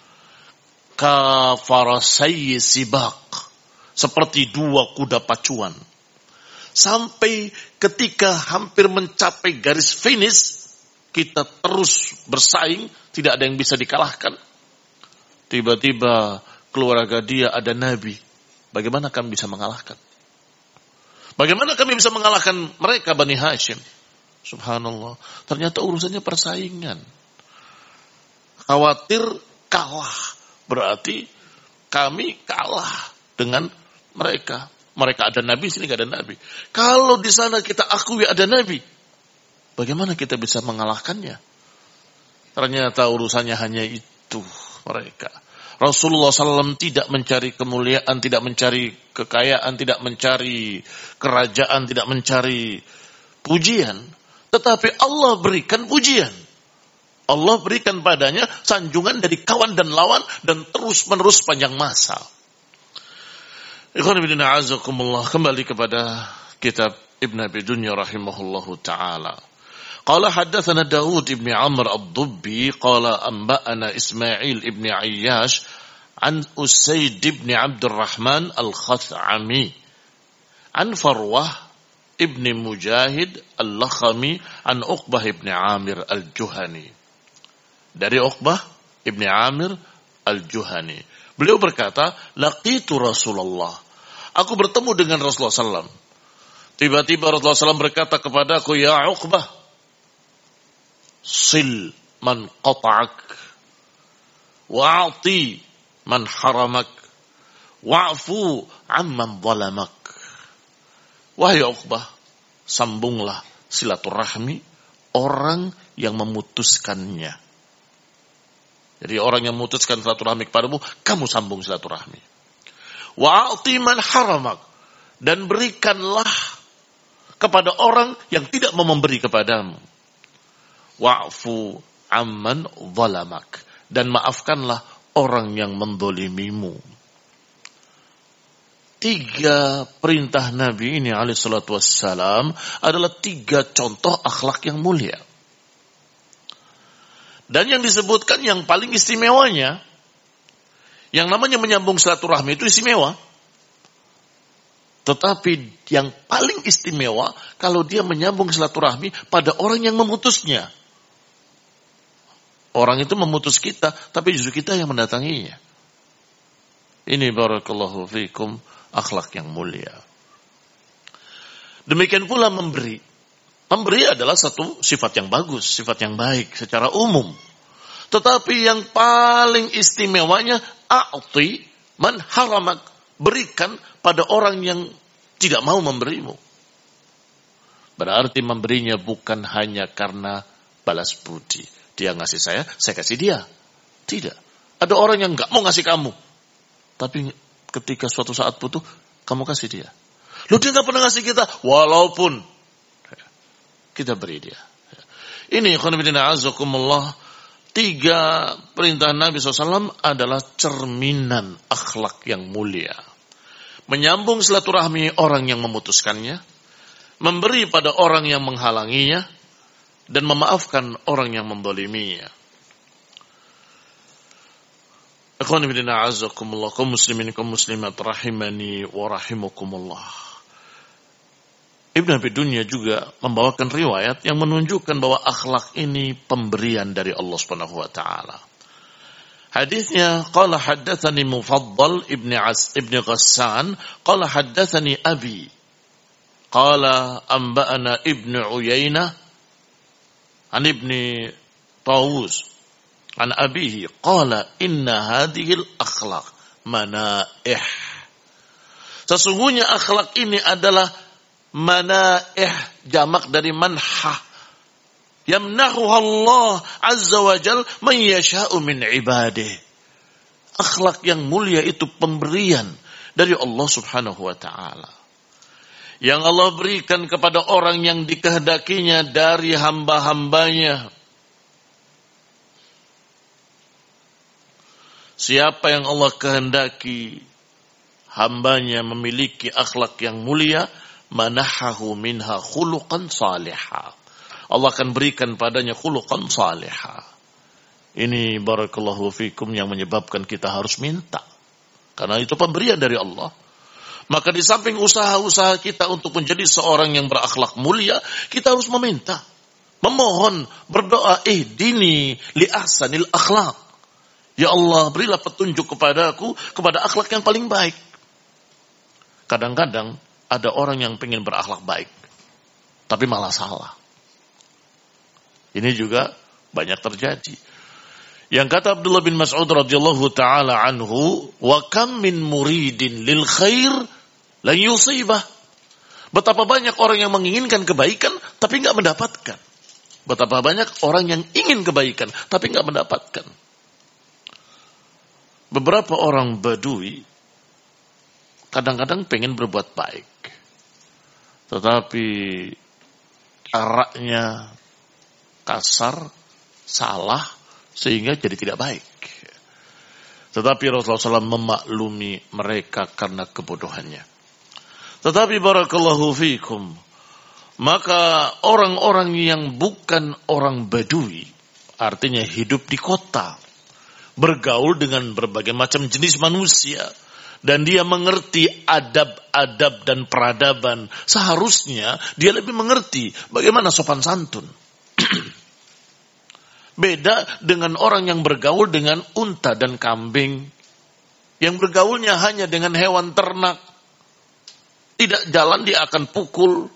Kafarasai sibak, seperti dua kuda pacuan. Sampai ketika hampir mencapai garis finish, kita terus bersaing, tidak ada yang bisa dikalahkan. Tiba-tiba keluarga dia ada nabi. Bagaimana kami bisa mengalahkan? Bagaimana kami bisa mengalahkan mereka Bani Hashim? Subhanallah, ternyata urusannya persaingan. Khawatir kalah, berarti kami kalah dengan mereka. Mereka ada nabi, sini gak ada nabi. Kalau di sana kita akui ada nabi, bagaimana kita bisa mengalahkannya? Ternyata urusannya hanya itu mereka. Rasulullah SAW tidak mencari kemuliaan, tidak mencari kekayaan, tidak mencari kerajaan, tidak mencari pujian. Tetapi Allah berikan pujian. Allah berikan padanya sanjungan dari kawan dan lawan dan terus-menerus panjang masa. Ikhwan fillah a'azakumullah, kembali kepada kitab Ibn Abi Dunya rahimahullahu ta'ala. Qala haddatsana Daud ibn Amr ad-Dubbi qala anba'ana Ismail ibn Ayyash an Usayd ibn Abdurrahman al-Khath'ami an Farwah ibn Mujahid al-Lakhami an Uqbah ibn Amir al-Juhani. Dari Uqbah ibn Amir al-Juhani. Beliau berkata, laqitu Rasulullah. Aku bertemu dengan Rasulullah SAW. Tiba-tiba Rasulullah SAW berkata kepadaku, ya Uqbah, sil man qata'ak, wa'ati man haramak, wa'fu amman zalamak. Wahai Uqbah, sambunglah silaturahmi orang yang memutuskannya. Jadi orang yang memutuskan silaturahmi kepadamu, kamu sambung silaturahmi. Wa'ati man haramak, dan berikanlah kepada orang yang tidak mau memberi kepadamu. Wa'fu amman zalamak, dan maafkanlah orang yang mendolimimu. 3 perintah Nabi ini alaihi salatu wassalam adalah 3 contoh akhlak yang mulia. Dan yang disebutkan yang paling istimewanya, yang namanya menyambung silaturahmi itu istimewa. Tetapi yang paling istimewa kalau dia menyambung silaturahmi pada orang yang memutusnya. Orang itu memutus kita, tapi justru kita yang mendatanginya. Ini barakallahu fikum akhlak yang mulia. Demikian pula memberi. Memberi adalah satu sifat yang bagus, sifat yang baik secara umum. Tetapi yang paling istimewanya a'ti Man haramak, berikan pada orang yang tidak mau memberimu. Berarti memberinya bukan hanya karena balas budi. Dia ngasih saya kasih dia. Tidak. Ada orang yang nggak mau ngasih kamu. Tapi ketika suatu saat butuh, kamu kasih dia. Loh, dia nggak pernah ngasih kita. Walaupun kita beri dia. Ini khonibidina azakumullah. 3 perintah Nabi SAW adalah cerminan akhlak yang mulia. Menyambung silaturahmi orang yang memutuskannya, memberi pada orang yang menghalanginya, dan memaafkan orang yang mendoliminya. Ikhwan fillah a'azzakumullah, kaum muslimin kaum muslimat rahimani wa rahimakumullah. Ibn Abi Dunya juga membawakan riwayat yang menunjukkan bahwa akhlak ini pemberian dari Allah Subhanahu wa taala. Hadisnya qala haddatsani Mufaddal ibn Ghassan qala haddatsani abi qala anba'ana Ibn Uyainah an Ibn Tawus an abihi qala inna hadhil akhlaq manaih. Sesungguhnya akhlak ini adalah manaih, jamak dari manhah. Yamnahu Allah azza wa jal man yasha'u min ibadih. Akhlak yang mulia itu pemberian dari Allah subhanahu wa ta'ala. Yang Allah berikan kepada orang yang dikehendakinya dari hamba-hambanya. Siapa yang Allah kehendaki hambanya memiliki akhlak yang mulia, manahahu minha khuluqan salihah. Allah akan berikan padanya khuluqan salihah. Ini barakallahu fikum yang menyebabkan kita harus minta. Karena itu pemberian dari Allah. Maka di samping usaha-usaha kita untuk menjadi seorang yang berakhlak mulia, kita harus meminta, memohon, berdoa, ihdini li ahsanil akhlak. Ya Allah, berilah petunjuk kepadaku kepada akhlak yang paling baik. Kadang-kadang ada orang yang pengen berakhlak baik, tapi malah salah. Ini juga banyak terjadi. Yang kata Abdullah bin Mas'ud radhiyallahu taala anhu, wa kam min muridin lil khair la yusibah. Betapa banyak orang yang menginginkan kebaikan tapi enggak mendapatkan. Betapa banyak orang yang ingin kebaikan tapi enggak mendapatkan. Beberapa orang Badui kadang-kadang pengen berbuat baik, tetapi caranya kasar, salah, sehingga jadi tidak baik. Tetapi Rasulullah SAW memaklumi mereka karena kebodohannya. Tetapi barakallahu fikum, maka orang-orang yang bukan orang Badui, artinya hidup di kota, bergaul dengan berbagai macam jenis manusia, dan dia mengerti adab-adab dan peradaban, seharusnya dia lebih mengerti bagaimana sopan santun. Beda dengan orang yang bergaul dengan unta dan kambing, yang bergaulnya hanya dengan hewan ternak. Tidak jalan dia akan pukul,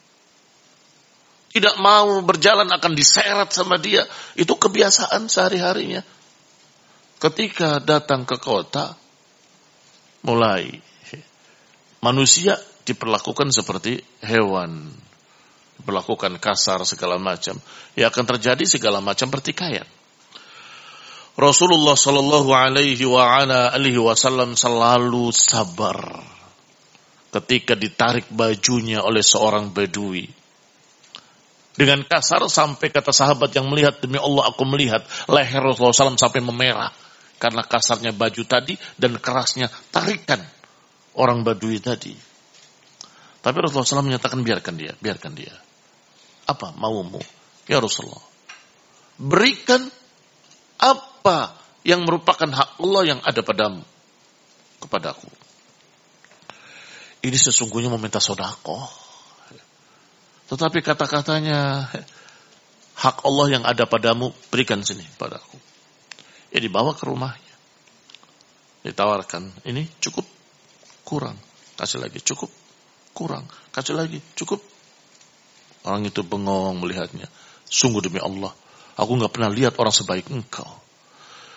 tidak mau berjalan akan diseret sama dia. Itu kebiasaan sehari-harinya. Ketika datang ke kota, mulai manusia diperlakukan seperti hewan, diperlakukan kasar segala macam. Ya akan terjadi segala macam pertikaian. Rasulullah Shallallahu Alaihi Wasallam selalu sabar ketika ditarik bajunya oleh seorang Badui dengan kasar, sampai kata sahabat yang melihat, demi Allah aku melihat leher Rasulullah SAW sampai memerah karena kasarnya baju tadi dan kerasnya tarikan orang Badui tadi. Tapi Rasulullah SAW menyatakan biarkan dia. Apa maumu? Ya Rasulullah, berikan apa yang merupakan hak Allah yang ada kepadaku. Ini sesungguhnya meminta sedekah. Tetapi kata-katanya, hak Allah yang ada padamu, berikan sini padaku. Ya dibawa ke rumahnya. Ditawarkan, ini cukup, kurang. Kasih lagi, cukup, kurang. Kasih lagi, cukup. Orang itu bengong melihatnya. Sungguh demi Allah, aku gak pernah lihat orang sebaik engkau.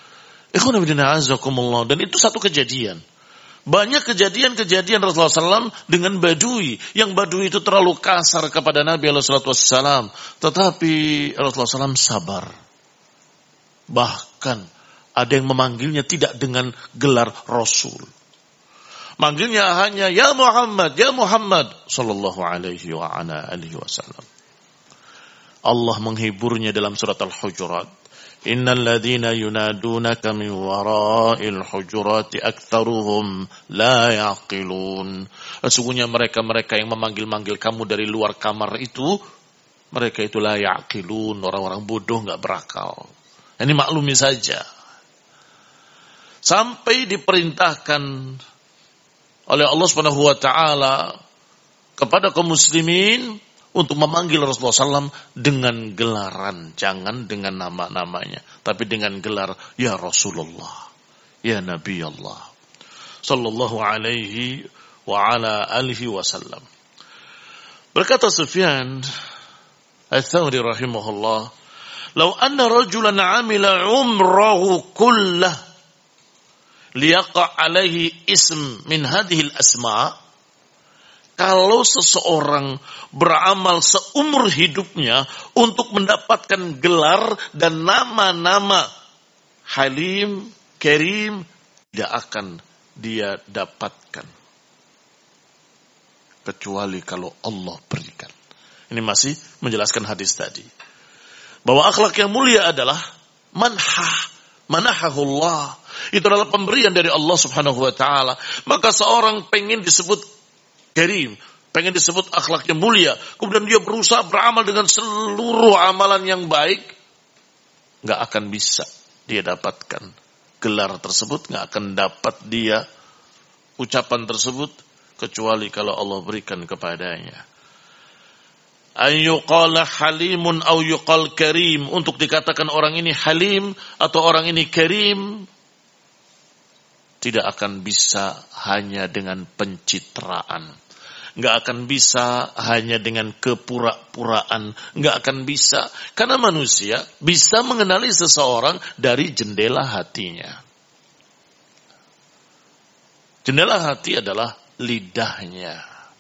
Ikhwan fillah azakumullah. Dan itu satu kejadian. Banyak kejadian-kejadian Rasulullah SAW dengan Badui. Yang Badui itu terlalu kasar kepada Nabi SAW. Tetapi Rasulullah SAW sabar. Bahkan ada yang memanggilnya tidak dengan gelar Rasul. Manggilnya hanya ya Muhammad sallallahu alaihi wasallam. Allah menghiburnya dalam surat Al-Hujurat. Innal ladzina yunadunaka min wara'il hujurati aktsaruhum la yaqilun. Sesungguhnya mereka-mereka yang memanggil-manggil kamu dari luar kamar itu, mereka itu la yaqilun, orang-orang bodoh enggak berakal. Ini maklumi saja. Sampai diperintahkan oleh Allah Subhanahu wa taala kepada kaum muslimin untuk memanggil Rasulullah SAW dengan gelaran, jangan dengan nama-namanya, tapi dengan gelar ya Rasulullah, ya Nabi Allah sallallahu alaihi wa ala alihi wasallam. Berkata Sufyan Ats-Tsauri rahimahullah, "Lau anna rajulan 'amila 'umrahu kullah liyaqa alaihi ism min hadhil asma'." Kalau seseorang beramal seumur hidupnya untuk mendapatkan gelar dan nama-nama Halim, Karim, tidak akan dia dapatkan kecuali kalau Allah berikan. Ini masih menjelaskan hadis tadi. Bahwa akhlak yang mulia adalah manahahullah. Itu adalah pemberian dari Allah Subhanahu wa taala. Maka seorang pengen disebut karim, pengen disebut akhlaknya mulia, kemudian dia berusaha beramal dengan seluruh amalan yang baik, nggak akan bisa dia dapatkan gelar tersebut, nggak akan dapat dia ucapan tersebut kecuali kalau Allah berikan kepadanya. Ayyuqala halimun au yuqal karim, untuk dikatakan orang ini halim atau orang ini karim, tidak akan bisa hanya dengan pencitraan. Nggak akan bisa hanya dengan kepura-puraan. Nggak akan bisa. Karena manusia bisa mengenali seseorang dari jendela hatinya. Jendela hati adalah lidahnya.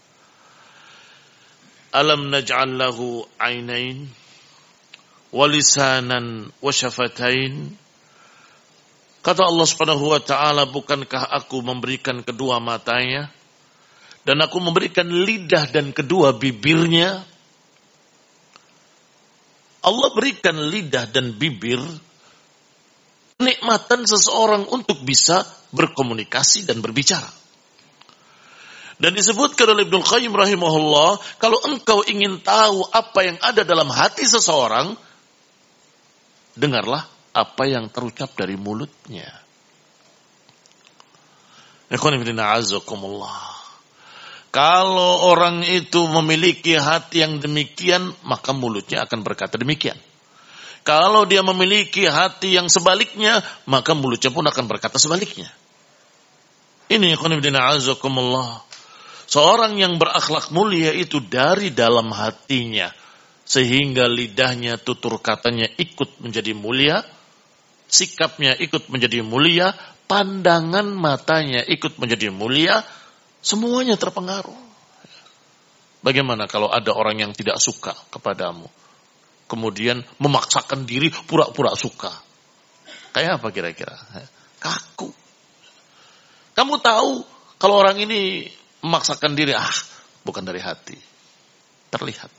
Alam naj'al lahu ainain wa lisanan wa syafatain. Kata Allah Subhanahu wa taala, bukankah aku memberikan kedua matanya dan aku memberikan lidah dan kedua bibirnya? Allah berikan lidah dan bibir kenikmatan seseorang untuk bisa berkomunikasi dan berbicara. Dan disebutkan oleh Ibnu Qayyim rahimahullah, kalau engkau ingin tahu apa yang ada dalam hati seseorang, dengarlah apa yang terucap dari mulutnya. Ikhwan fillah azakumullah. Kalau orang itu memiliki hati yang demikian, maka mulutnya akan berkata demikian. Kalau dia memiliki hati yang sebaliknya, maka mulutnya pun akan berkata sebaliknya. Ini ikhwan fillah azakumullah. Seorang yang berakhlak mulia itu dari dalam hatinya, sehingga lidahnya, tutur katanya ikut menjadi mulia, sikapnya ikut menjadi mulia, pandangan matanya ikut menjadi mulia, semuanya terpengaruh. Bagaimana kalau ada orang yang tidak suka kepadamu, kemudian memaksakan diri pura-pura suka? Kayak apa kira-kira? Kaku. Kamu tahu kalau orang ini memaksakan diri, bukan dari hati. Terlihat.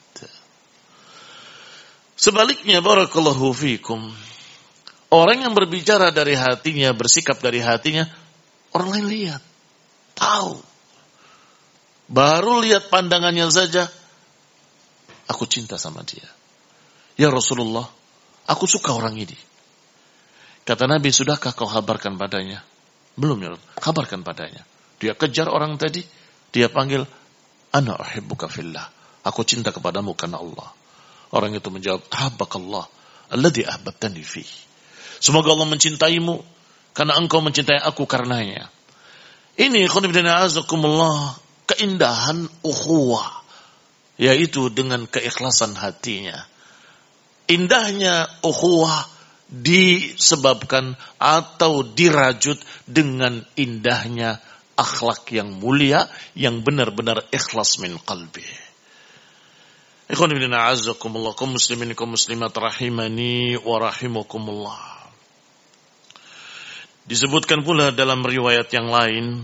Sebaliknya, barakallahu fikum, orang yang berbicara dari hatinya, bersikap dari hatinya, orang lain lihat, tahu. Baru lihat pandangannya saja, aku cinta sama dia. Ya Rasulullah, aku suka orang ini. Kata Nabi, sudahkah kau kabarkan padanya? Belum ya, kabarkan padanya. Dia kejar orang tadi, dia panggil, ana uhibbuka fillah, aku cinta kepadamu karena Allah. Orang itu menjawab, ahabbakallah alladhi ahbabtani fihi. Semoga Allah mencintaimu karena engkau mencintai aku karenanya. Ini khonibdina azakumullah, keindahan ukhuwah, yaitu dengan keikhlasan hatinya. Indahnya ukhuwah disebabkan atau dirajut dengan indahnya akhlak yang mulia yang benar-benar ikhlas min qalbi. Ikhwan fillah a'azzakumullah, kaum muslimin kaum muslimat rahimani wa rahimakumullah. Disebutkan pula dalam riwayat yang lain,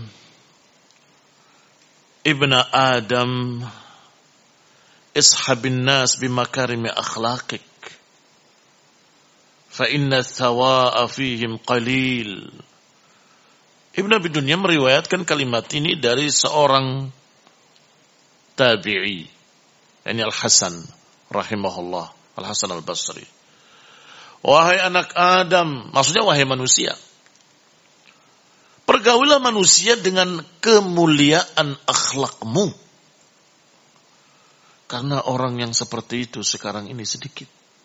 Ibna Adam ishabin nas bimakarimi akhlaqik fa inna thawa'a fihim qalil. Ibn Abi Dunya meriwayatkan kalimat ini dari seorang tabi'i, yani Al-Hasan rahimahullah, Al-Hasan Al-Basri. Wahai anak Adam, maksudnya wahai manusia, pergaulilah manusia dengan kemuliaan akhlakmu. Karena orang yang seperti itu sekarang ini sedikit.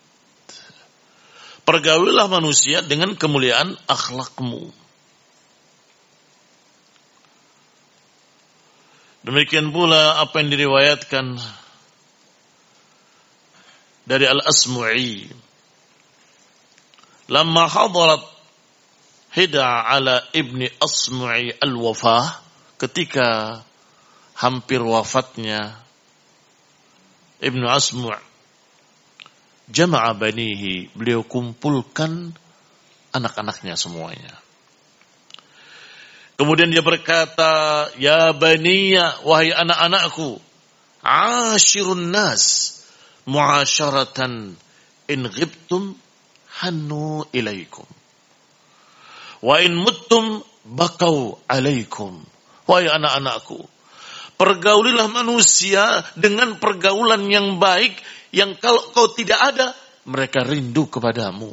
Pergaulilah manusia dengan kemuliaan akhlakmu. Demikian pula apa yang diriwayatkan dari Al-Asmu'i. Lamma hadarat Hida ala ibni Asmu'i al-wafah, ketika hampir wafatnya Ibnu Asmu' jama'a banihi, beliau kumpulkan anak-anaknya semuanya. Kemudian dia berkata, ya baniya, wahai anak-anakku, ashirun nas muasyaratan in ghibtum hannu ilaikum wa in muttum bakau alaikum. Wahai anak-anakku, pergaulilah manusia dengan pergaulan yang baik, yang kalau kau tidak ada, mereka rindu kepadamu.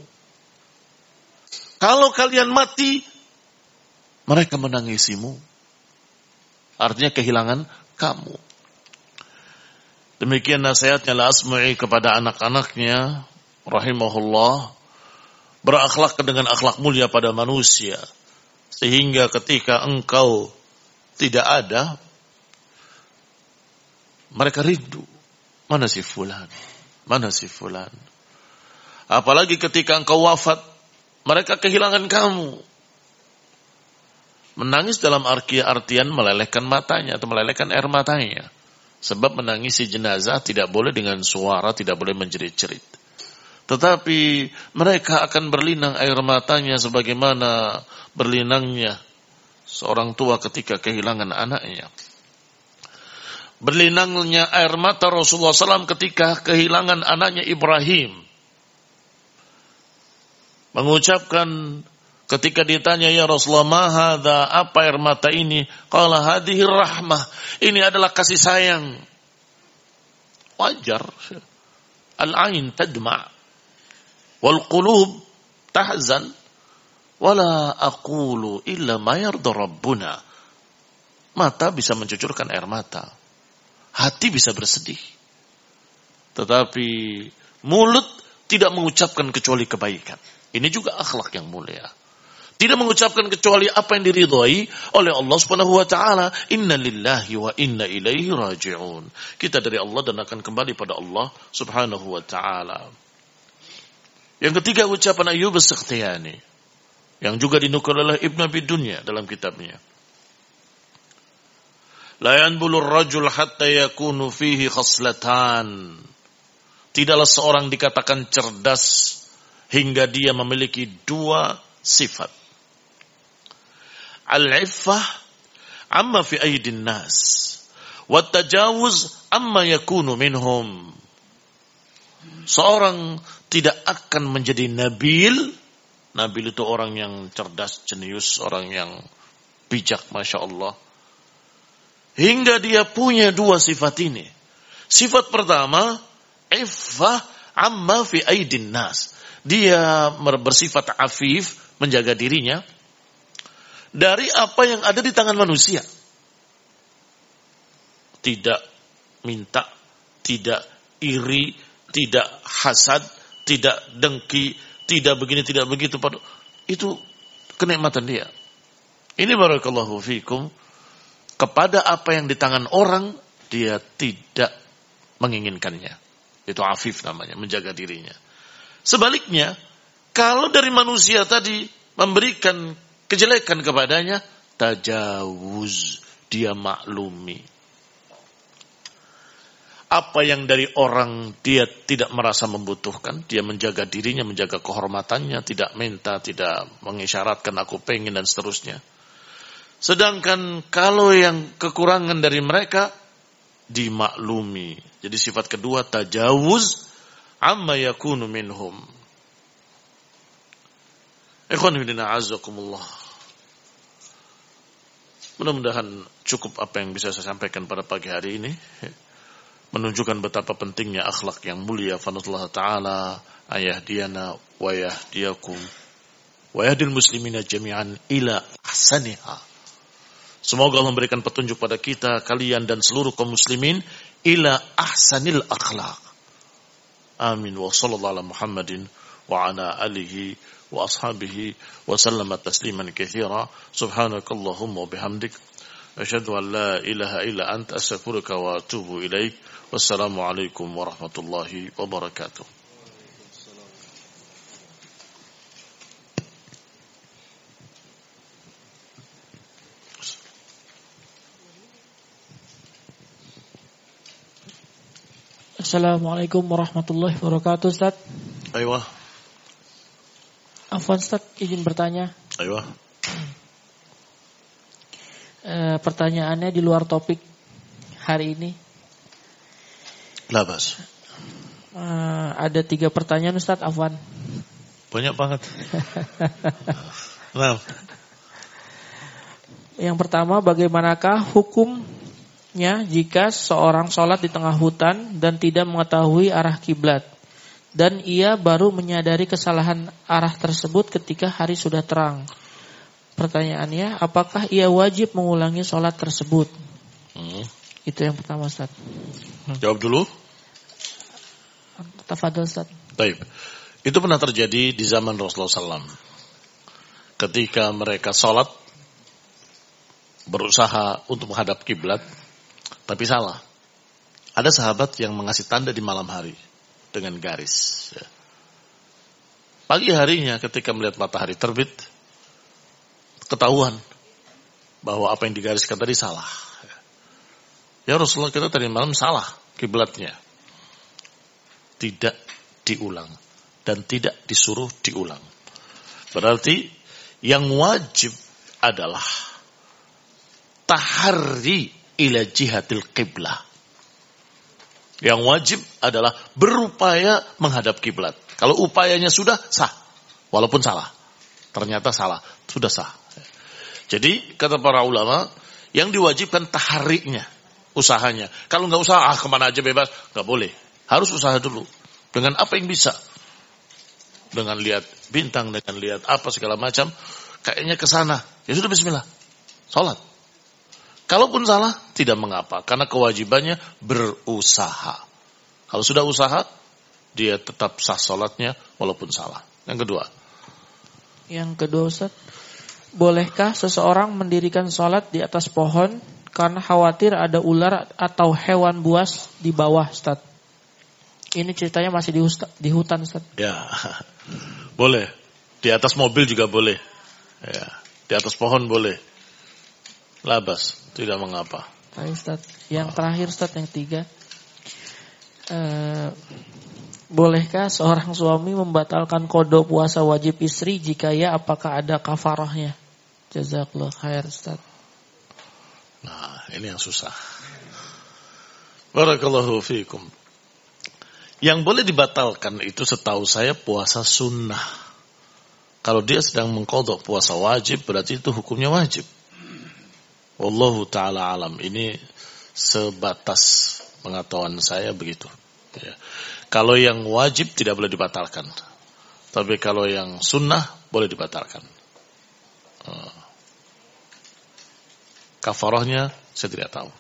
Kalau kalian mati, mereka menangisimu. Artinya kehilangan kamu. Demikian nasihatnya Al-Asmu'i kepada anak-anaknya, rahimahullah, berakhlak dengan akhlak mulia pada manusia. Sehingga ketika engkau tidak ada, mereka rindu. Mana si fulan? Mana si fulan? Apalagi ketika engkau wafat, mereka kehilangan kamu. Menangis dalam artian melelehkan matanya atau melelehkan air matanya. Sebab menangisi jenazah tidak boleh dengan suara, tidak boleh menjerit-jerit. Tetapi mereka akan berlinang air matanya sebagaimana berlinangnya seorang tua ketika kehilangan anaknya. Berlinangnya air mata Rasulullah SAW ketika kehilangan anaknya Ibrahim. Mengucapkan ketika ditanya, ya Rasulullah, ma hadza, apa air mata ini? Qala hadhihi rahmah, ini adalah kasih sayang. Wajar. Al-ain tadma' wal qulub tahzan wala aqulu illa ma yarda rabbuna. Mata bisa mencucurkan air mata, hati bisa bersedih, tetapi mulut tidak mengucapkan kecuali kebaikan. Ini juga akhlak yang mulia. Tidak mengucapkan kecuali apa yang diridhai oleh Allah Subhanahu wa taala. Inna lillahi wa inna ilaihi raji'un. Kita dari Allah dan akan kembali pada Allah Subhanahu wa taala. Yang ketiga, ucapan Ayyub As-Sakhtiyani yang juga dinukil oleh Ibn Abi Dunya dalam kitabnya. La yanbulu ar-rajul hatta yakunu fihi khaslatan. Tidaklah seorang dikatakan cerdas hingga dia memiliki dua sifat. Al-iffah amma fi aydin nas, wa tajawuz amma yakunu minhum. Seorang tidak akan menjadi nabil. Nabil itu orang yang cerdas, jenius, orang yang bijak, Masya Allah. Hingga dia punya dua sifat ini. Sifat pertama, iffah amma fi aydin nas. Dia bersifat afif, menjaga dirinya dari apa yang ada di tangan manusia. Tidak minta, tidak iri, tidak hasad, tidak dengki, tidak begini, tidak begitu. Itu kenikmatan dia. Ini barakallahu fikum. Kepada apa yang di tangan orang, dia tidak menginginkannya. Itu afif namanya, menjaga dirinya. Sebaliknya, Kalau dari manusia tadi memberikan kejelekan kepadanya, tajawuz, dia maklumi. Apa yang dari orang dia tidak merasa membutuhkan, dia menjaga dirinya, menjaga kehormatannya, tidak minta, tidak mengisyaratkan aku pengen dan seterusnya. Sedangkan kalau yang kekurangan dari mereka dimaklumi. Jadi sifat kedua tajawuz amma yakunu minhum. Ikhwan fillah azakumullah. Mudah-mudahan cukup apa yang bisa saya sampaikan pada pagi hari ini. Menunjukkan betapa pentingnya akhlak yang mulia. Fanatullah ta'ala ayahdiyana wa yahdiyakum wa yahdil muslimina jami'an ila ahsaniha. Semoga Allah memberikan petunjuk pada kita, kalian dan seluruh kaum muslimin ila ahsanil akhlak. Amin. Wa sallallahu ala Muhammadin wa ala alihi wa ashabihi wa sallama tasliman katsira. Subhanakallahumma wa bihamdik asyhadu an la ilaha illa anta astaghfiruka wa atubu ilaik. Wassalamualaikum warahmatullahi wabarakatuh. Assalamualaikum warahmatullahi wabarakatuh, Ustaz. Aywa. Afwan, Ustaz, izin bertanya. Aywa. Pertanyaannya di luar topik hari ini. Labas. Ada 3 pertanyaan, Ustaz. Afwan. Banyak banget. Nah. Yang pertama, bagaimanakah hukumnya jika seorang sholat di tengah hutan dan tidak mengetahui arah kiblat, dan ia baru menyadari kesalahan arah tersebut ketika hari sudah terang? Pertanyaannya, apakah ia wajib mengulangi sholat tersebut? Itu yang pertama, Ustaz. Jawab dulu. Tafadhol, Ustaz. Baik. Itu pernah terjadi di zaman Rasulullah SAW. Ketika mereka sholat, berusaha untuk menghadap kiblat, tapi salah. Ada sahabat yang mengasih tanda di malam hari dengan garis. Pagi harinya ketika melihat matahari terbit, ketahuan bahwa apa yang digariskan tadi salah. Ya Rasulullah, kita tadi malam salah kiblatnya. Tidak diulang dan tidak disuruh diulang. Berarti yang wajib adalah tahari ila jihatil qiblah. Yang wajib adalah berupaya menghadap kiblat. Kalau upayanya sudah sah, walaupun salah. Ternyata salah, sudah sah. Jadi kata para ulama, yang diwajibkan taharinya, usahanya. Kalau nggak usaha, kemana aja bebas, nggak boleh. Harus usaha dulu. Dengan apa yang bisa. Dengan lihat bintang, dengan lihat apa segala macam. Kayaknya ke sana. Ya sudah bismillah. Salat. Kalaupun salah, tidak mengapa. Karena kewajibannya berusaha. Kalau sudah usaha, dia tetap sah salatnya walaupun salah. Yang kedua. Yang kedua, Ustaz. Bolehkah seseorang mendirikan salat di atas pohon karena khawatir ada ular atau hewan buas di bawah, Ustaz? Ini ceritanya masih di hutan, Ustaz. Ya, boleh. Di atas mobil juga boleh. Ya, di atas pohon boleh. Labas, tidak mengapa. Baik, Ustaz. Yang terakhir, Ustaz, yang 3. Bolehkah seorang suami membatalkan qada puasa wajib istri? Jika ya, apakah ada kafarahnya? Jazakallah khair, Ustaz. Nah, ini yang susah. Barakallahu fiikum. Yang boleh dibatalkan itu setahu saya puasa sunnah. Kalau dia sedang mengqadha puasa wajib, berarti itu hukumnya wajib. Wallahu ta'ala alam. Ini sebatas pengetahuan saya begitu. Ya. Kalau yang wajib tidak boleh dibatalkan. Tapi kalau yang sunnah boleh dibatalkan. Kafarahnya saya tidak tahu.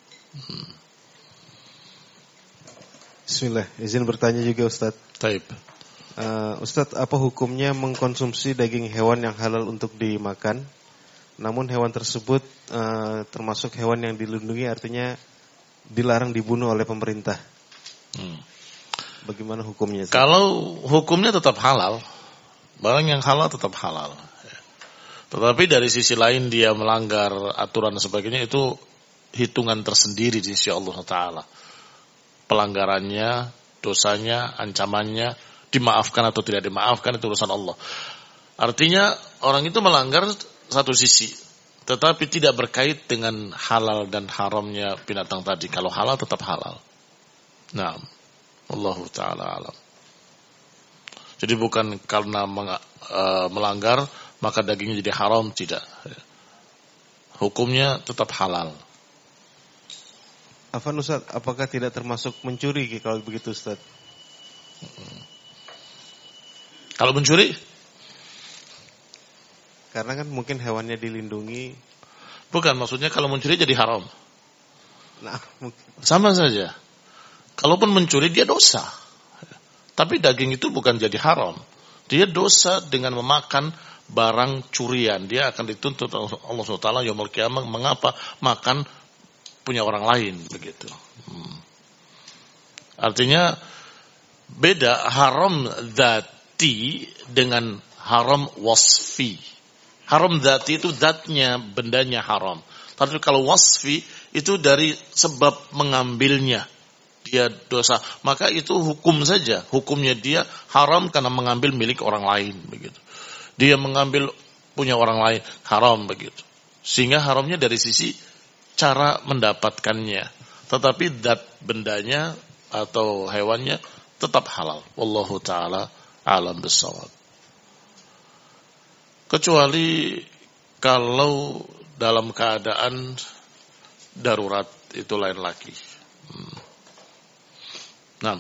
Bismillah, izin bertanya juga Ustaz. Taib. Ustaz, apa hukumnya mengkonsumsi daging hewan yang halal untuk dimakan? Namun hewan tersebut termasuk hewan yang dilindungi, artinya dilarang dibunuh oleh pemerintah. Bagaimana hukumnya? Kalau hukumnya tetap halal, Barang yang halal tetap halal. Tetapi dari sisi lain dia melanggar aturan dan sebagainya, itu hitungan tersendiri di sisi Allah Ta'ala. Pelanggarannya, dosanya, ancamannya, dimaafkan atau tidak dimaafkan itu urusan Allah. Artinya orang itu melanggar satu sisi, tetapi tidak berkait dengan halal dan haramnya binatang tadi. Kalau halal tetap halal. Nah, Allahu Ta'ala alam. Jadi bukan karena melanggar maka dagingnya jadi haram, tidak. Hukumnya tetap halal. Afan Ustaz, apakah tidak termasuk mencuri kalau begitu Ustaz? Kalau mencuri? Karena kan mungkin hewannya dilindungi. Bukan, maksudnya kalau mencuri jadi haram. Nah, sama saja. Kalaupun mencuri dia dosa. Tapi daging itu bukan jadi haram. Dia dosa dengan memakan barang curian. Dia akan dituntut Allah SWT yaumul qiyamah. Mengapa makan punya orang lain begitu. Artinya beda haram dzati dengan haram wasfi. Haram dzati itu zatnya, bendanya haram. Tapi kalau wasfi itu dari sebab mengambilnya. Dia dosa, maka itu hukum saja. Hukumnya dia haram karena mengambil milik orang lain begitu. Dia mengambil punya orang lain, haram begitu. Sehingga haramnya dari sisi cara mendapatkannya. Tetapi zat bendanya atau hewannya tetap halal. Wallahu ta'ala alam bissawab. Kecuali kalau dalam keadaan darurat, itu lain lagi. Nah,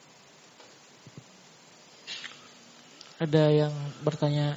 ada yang bertanya.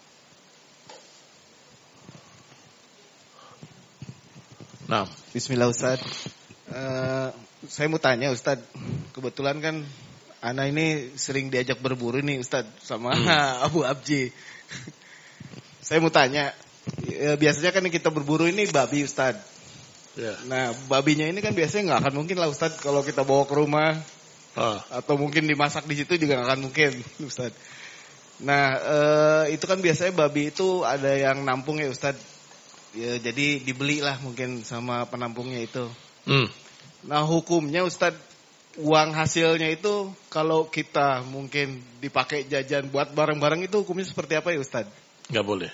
Nah, Bismillah Ustaz. Saya mau tanya Ustaz, kebetulan kan Ana ini sering diajak berburu nih Ustaz sama Abu Abji. Saya mau tanya, biasanya kan kita berburu ini babi Ustaz. Yeah. Nah, babinya ini kan biasanya nggak akan mungkin lah Ustaz kalau kita bawa ke rumah. Atau mungkin dimasak di situ juga nggak akan mungkin Ustaz. Nah, itu kan biasanya babi itu ada yang nampung ya Ustaz. Ya, jadi dibelilah mungkin sama penampungnya itu. Nah, hukumnya Ustaz, uang hasilnya itu kalau kita mungkin dipakai jajan buat barang-barang itu hukumnya seperti apa ya Ustaz? Nggak boleh.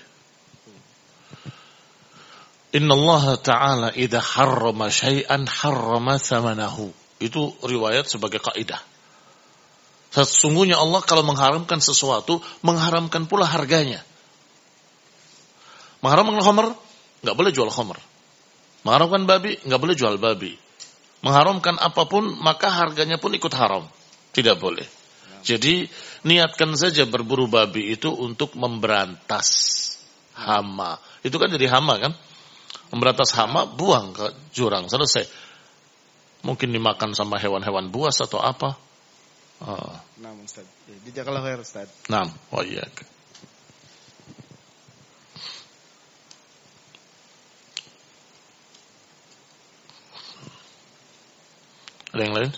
Innallaha ta'ala idza harrama syai'an harrama thamanahu. Itu riwayat sebagai kaidah. Sesungguhnya Allah kalau mengharamkan sesuatu, mengharamkan pula harganya. Mengharamkan khamr, enggak boleh jual khamr. Mengharamkan babi, enggak boleh jual babi. Mengharamkan apapun, maka harganya pun ikut haram. Tidak boleh. Jadi, niatkan saja berburu babi itu untuk memberantas hama. Itu kan jadi hama kan? Memberantas hama, buang ke jurang. Selesai. Mungkin dimakan sama hewan-hewan buas atau apa. Nah, Ustaz. Jazakallahu khair, Ustaz. Nah, oh iya. Ada yang lain?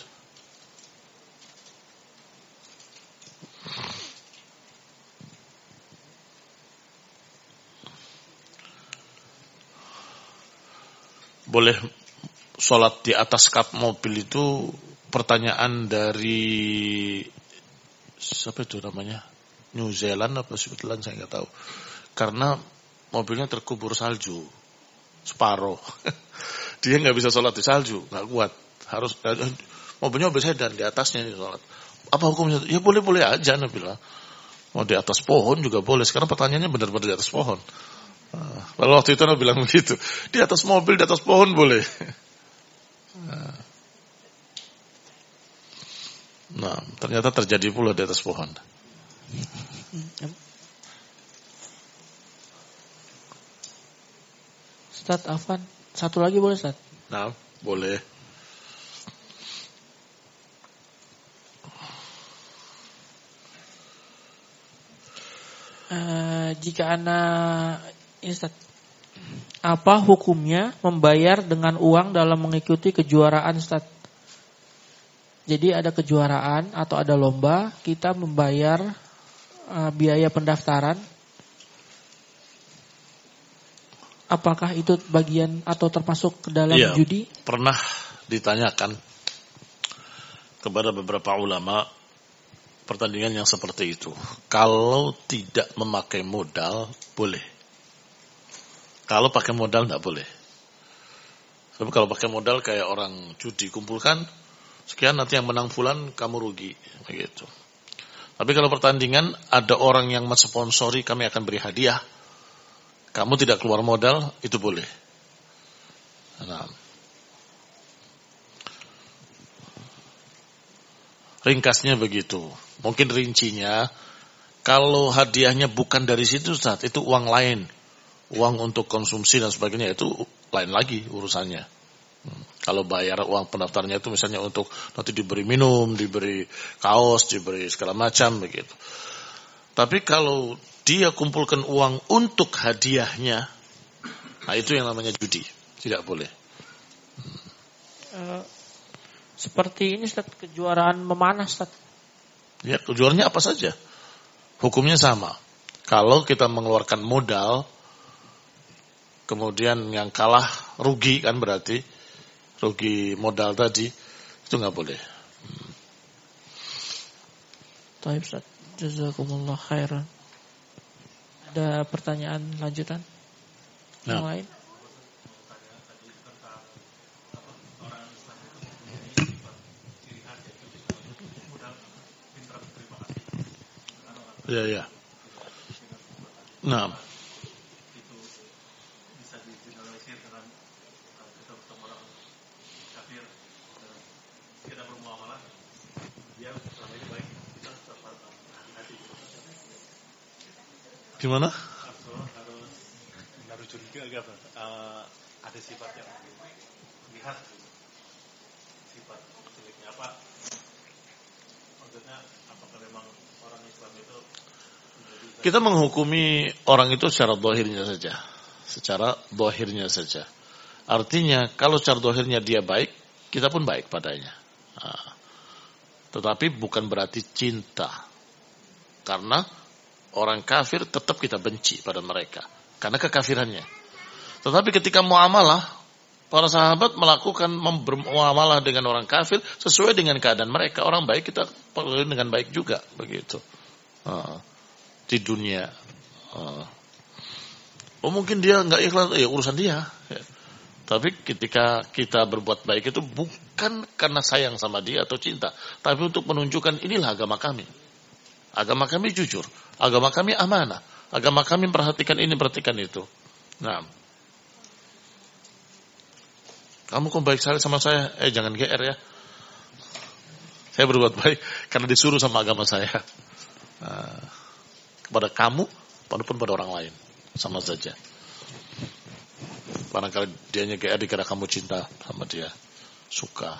Boleh sholat di atas kap mobil itu pertanyaan dari siapa itu namanya? New Zealand apa sebetulnya saya nggak tahu. Karena mobilnya terkubur salju separuh. Dia nggak bisa sholat di salju, nggak kuat. Harus mobilnya mobil sedan di atasnya ini sholat. Apa hukumnya? Ya boleh-boleh aja Nabi bilang. Mau di atas pohon juga boleh. Sekarang pertanyaannya benar-benar di atas pohon. Lalu waktu itu Nabi bilang begitu. Di atas mobil, di atas pohon boleh. Nah, ternyata terjadi pula di atas pohon. Ustaz Afan, satu lagi boleh Ustaz? Nah, boleh. Jika anak Ustaz, apa hukumnya membayar dengan uang dalam mengikuti kejuaraan Ustaz? Jadi ada kejuaraan atau ada lomba, kita membayar biaya pendaftaran, apakah itu bagian atau termasuk ke dalam judi? Pernah ditanyakan kepada beberapa ulama pertandingan yang seperti itu. Kalau tidak memakai modal, boleh. Kalau pakai modal tidak boleh. Tapi kalau pakai modal kayak orang judi, kumpulkan sekian, nanti yang menang fulan, kamu rugi. Begitu. Tapi kalau pertandingan ada orang yang mensponsori, kami akan beri hadiah, kamu tidak keluar modal, itu boleh. Nah, ringkasnya begitu. Mungkin rincinya, kalau hadiahnya bukan dari situ, Ustaz, itu uang lain. Uang untuk konsumsi dan sebagainya, itu lain lagi urusannya. Kalau bayar uang pendaftarnya itu misalnya untuk nanti diberi minum, diberi kaos, diberi segala macam begitu. Tapi kalau dia kumpulkan uang untuk hadiahnya, nah itu yang namanya judi. Tidak boleh. Seperti ini, Ustaz, kejuaraan memanah, Ustaz. Ya, kejuaraannya apa saja. Hukumnya sama. Kalau kita mengeluarkan modal, kemudian yang kalah rugi, kan berarti rugi modal tadi, itu nggak boleh. Baik, Ustaz. Jazakumullah khairan. Ada pertanyaan lanjutan? Yang lain? Ya. Nah. Gimana? Harus menaruh curiga ada sifat yang lihat, sifat jeleknya apa? Maksudnya apakah memang orang Islam itu kita menghukumi orang itu secara zahirnya saja. Artinya kalau secara zahirnya dia baik, kita pun baik padanya. Tetapi bukan berarti cinta. Karena orang kafir tetap kita benci pada mereka karena kekafirannya. Tetapi ketika muamalah, para sahabat melakukan muamalah dengan orang kafir sesuai dengan keadaan mereka. Orang baik kita perlakukan dengan baik juga, begitu. Di dunia. Mungkin dia nggak ikhlas, ya urusan dia. Ya. Tapi ketika kita berbuat baik itu bukan karena sayang sama dia atau cinta, tapi untuk menunjukkan inilah agama kami. Agama kami jujur, agama kami amanah, agama kami perhatikan ini, perhatikan itu. Nah, kamu kok baik sekali sama saya? Jangan GR ya. Saya berbuat baik karena disuruh sama agama saya. Kepada kamu, walaupun pada orang lain, sama saja. Barangkali dianya GR dikira kamu cinta sama dia, suka.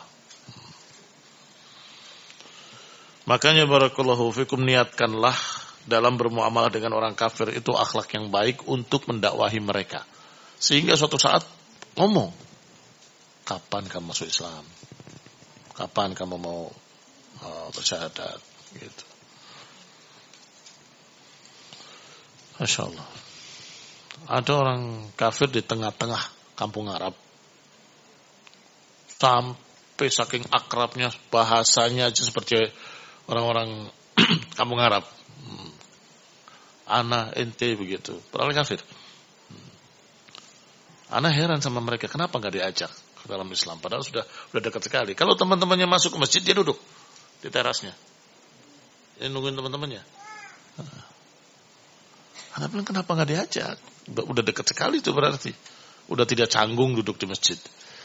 Makanya barakallahu fikum, niatkanlah dalam bermuamalah dengan orang kafir itu akhlak yang baik untuk mendakwahi mereka. Sehingga suatu saat ngomong, kapan kamu masuk Islam? Kapan kamu mau bersyahadat? Gitu. Masya Allah. Ada orang kafir di tengah-tengah kampung Arab. Sampai saking akrabnya, bahasanya aja seperti orang-orang kampung Arab. Ana, ente begitu. Padahal kafir. Ana heran sama mereka, kenapa nggak diajak ke dalam Islam? Padahal sudah dekat sekali. Kalau teman-temannya masuk ke masjid, dia duduk di terasnya. Dia nungguin teman-temannya. Ana bilang, kenapa nggak diajak? Udah dekat sekali itu berarti. Udah tidak canggung duduk di masjid.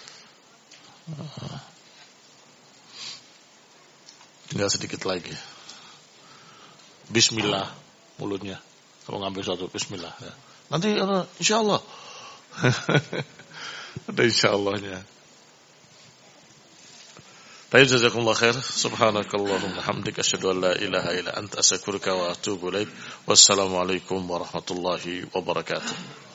Tinggal sedikit lagi. Bismillah mulutnya. Kalau ngambil suatu bismillah. Ya. Nanti insya Allah. Ada insya Allahnya. Baik, jazakumullah khair. Subhanakallahumma hamdika asyhadu an la ilaha illa anta astaghfiruka wa atubu ilaik. Wassalamualaikum warahmatullahi wabarakatuh.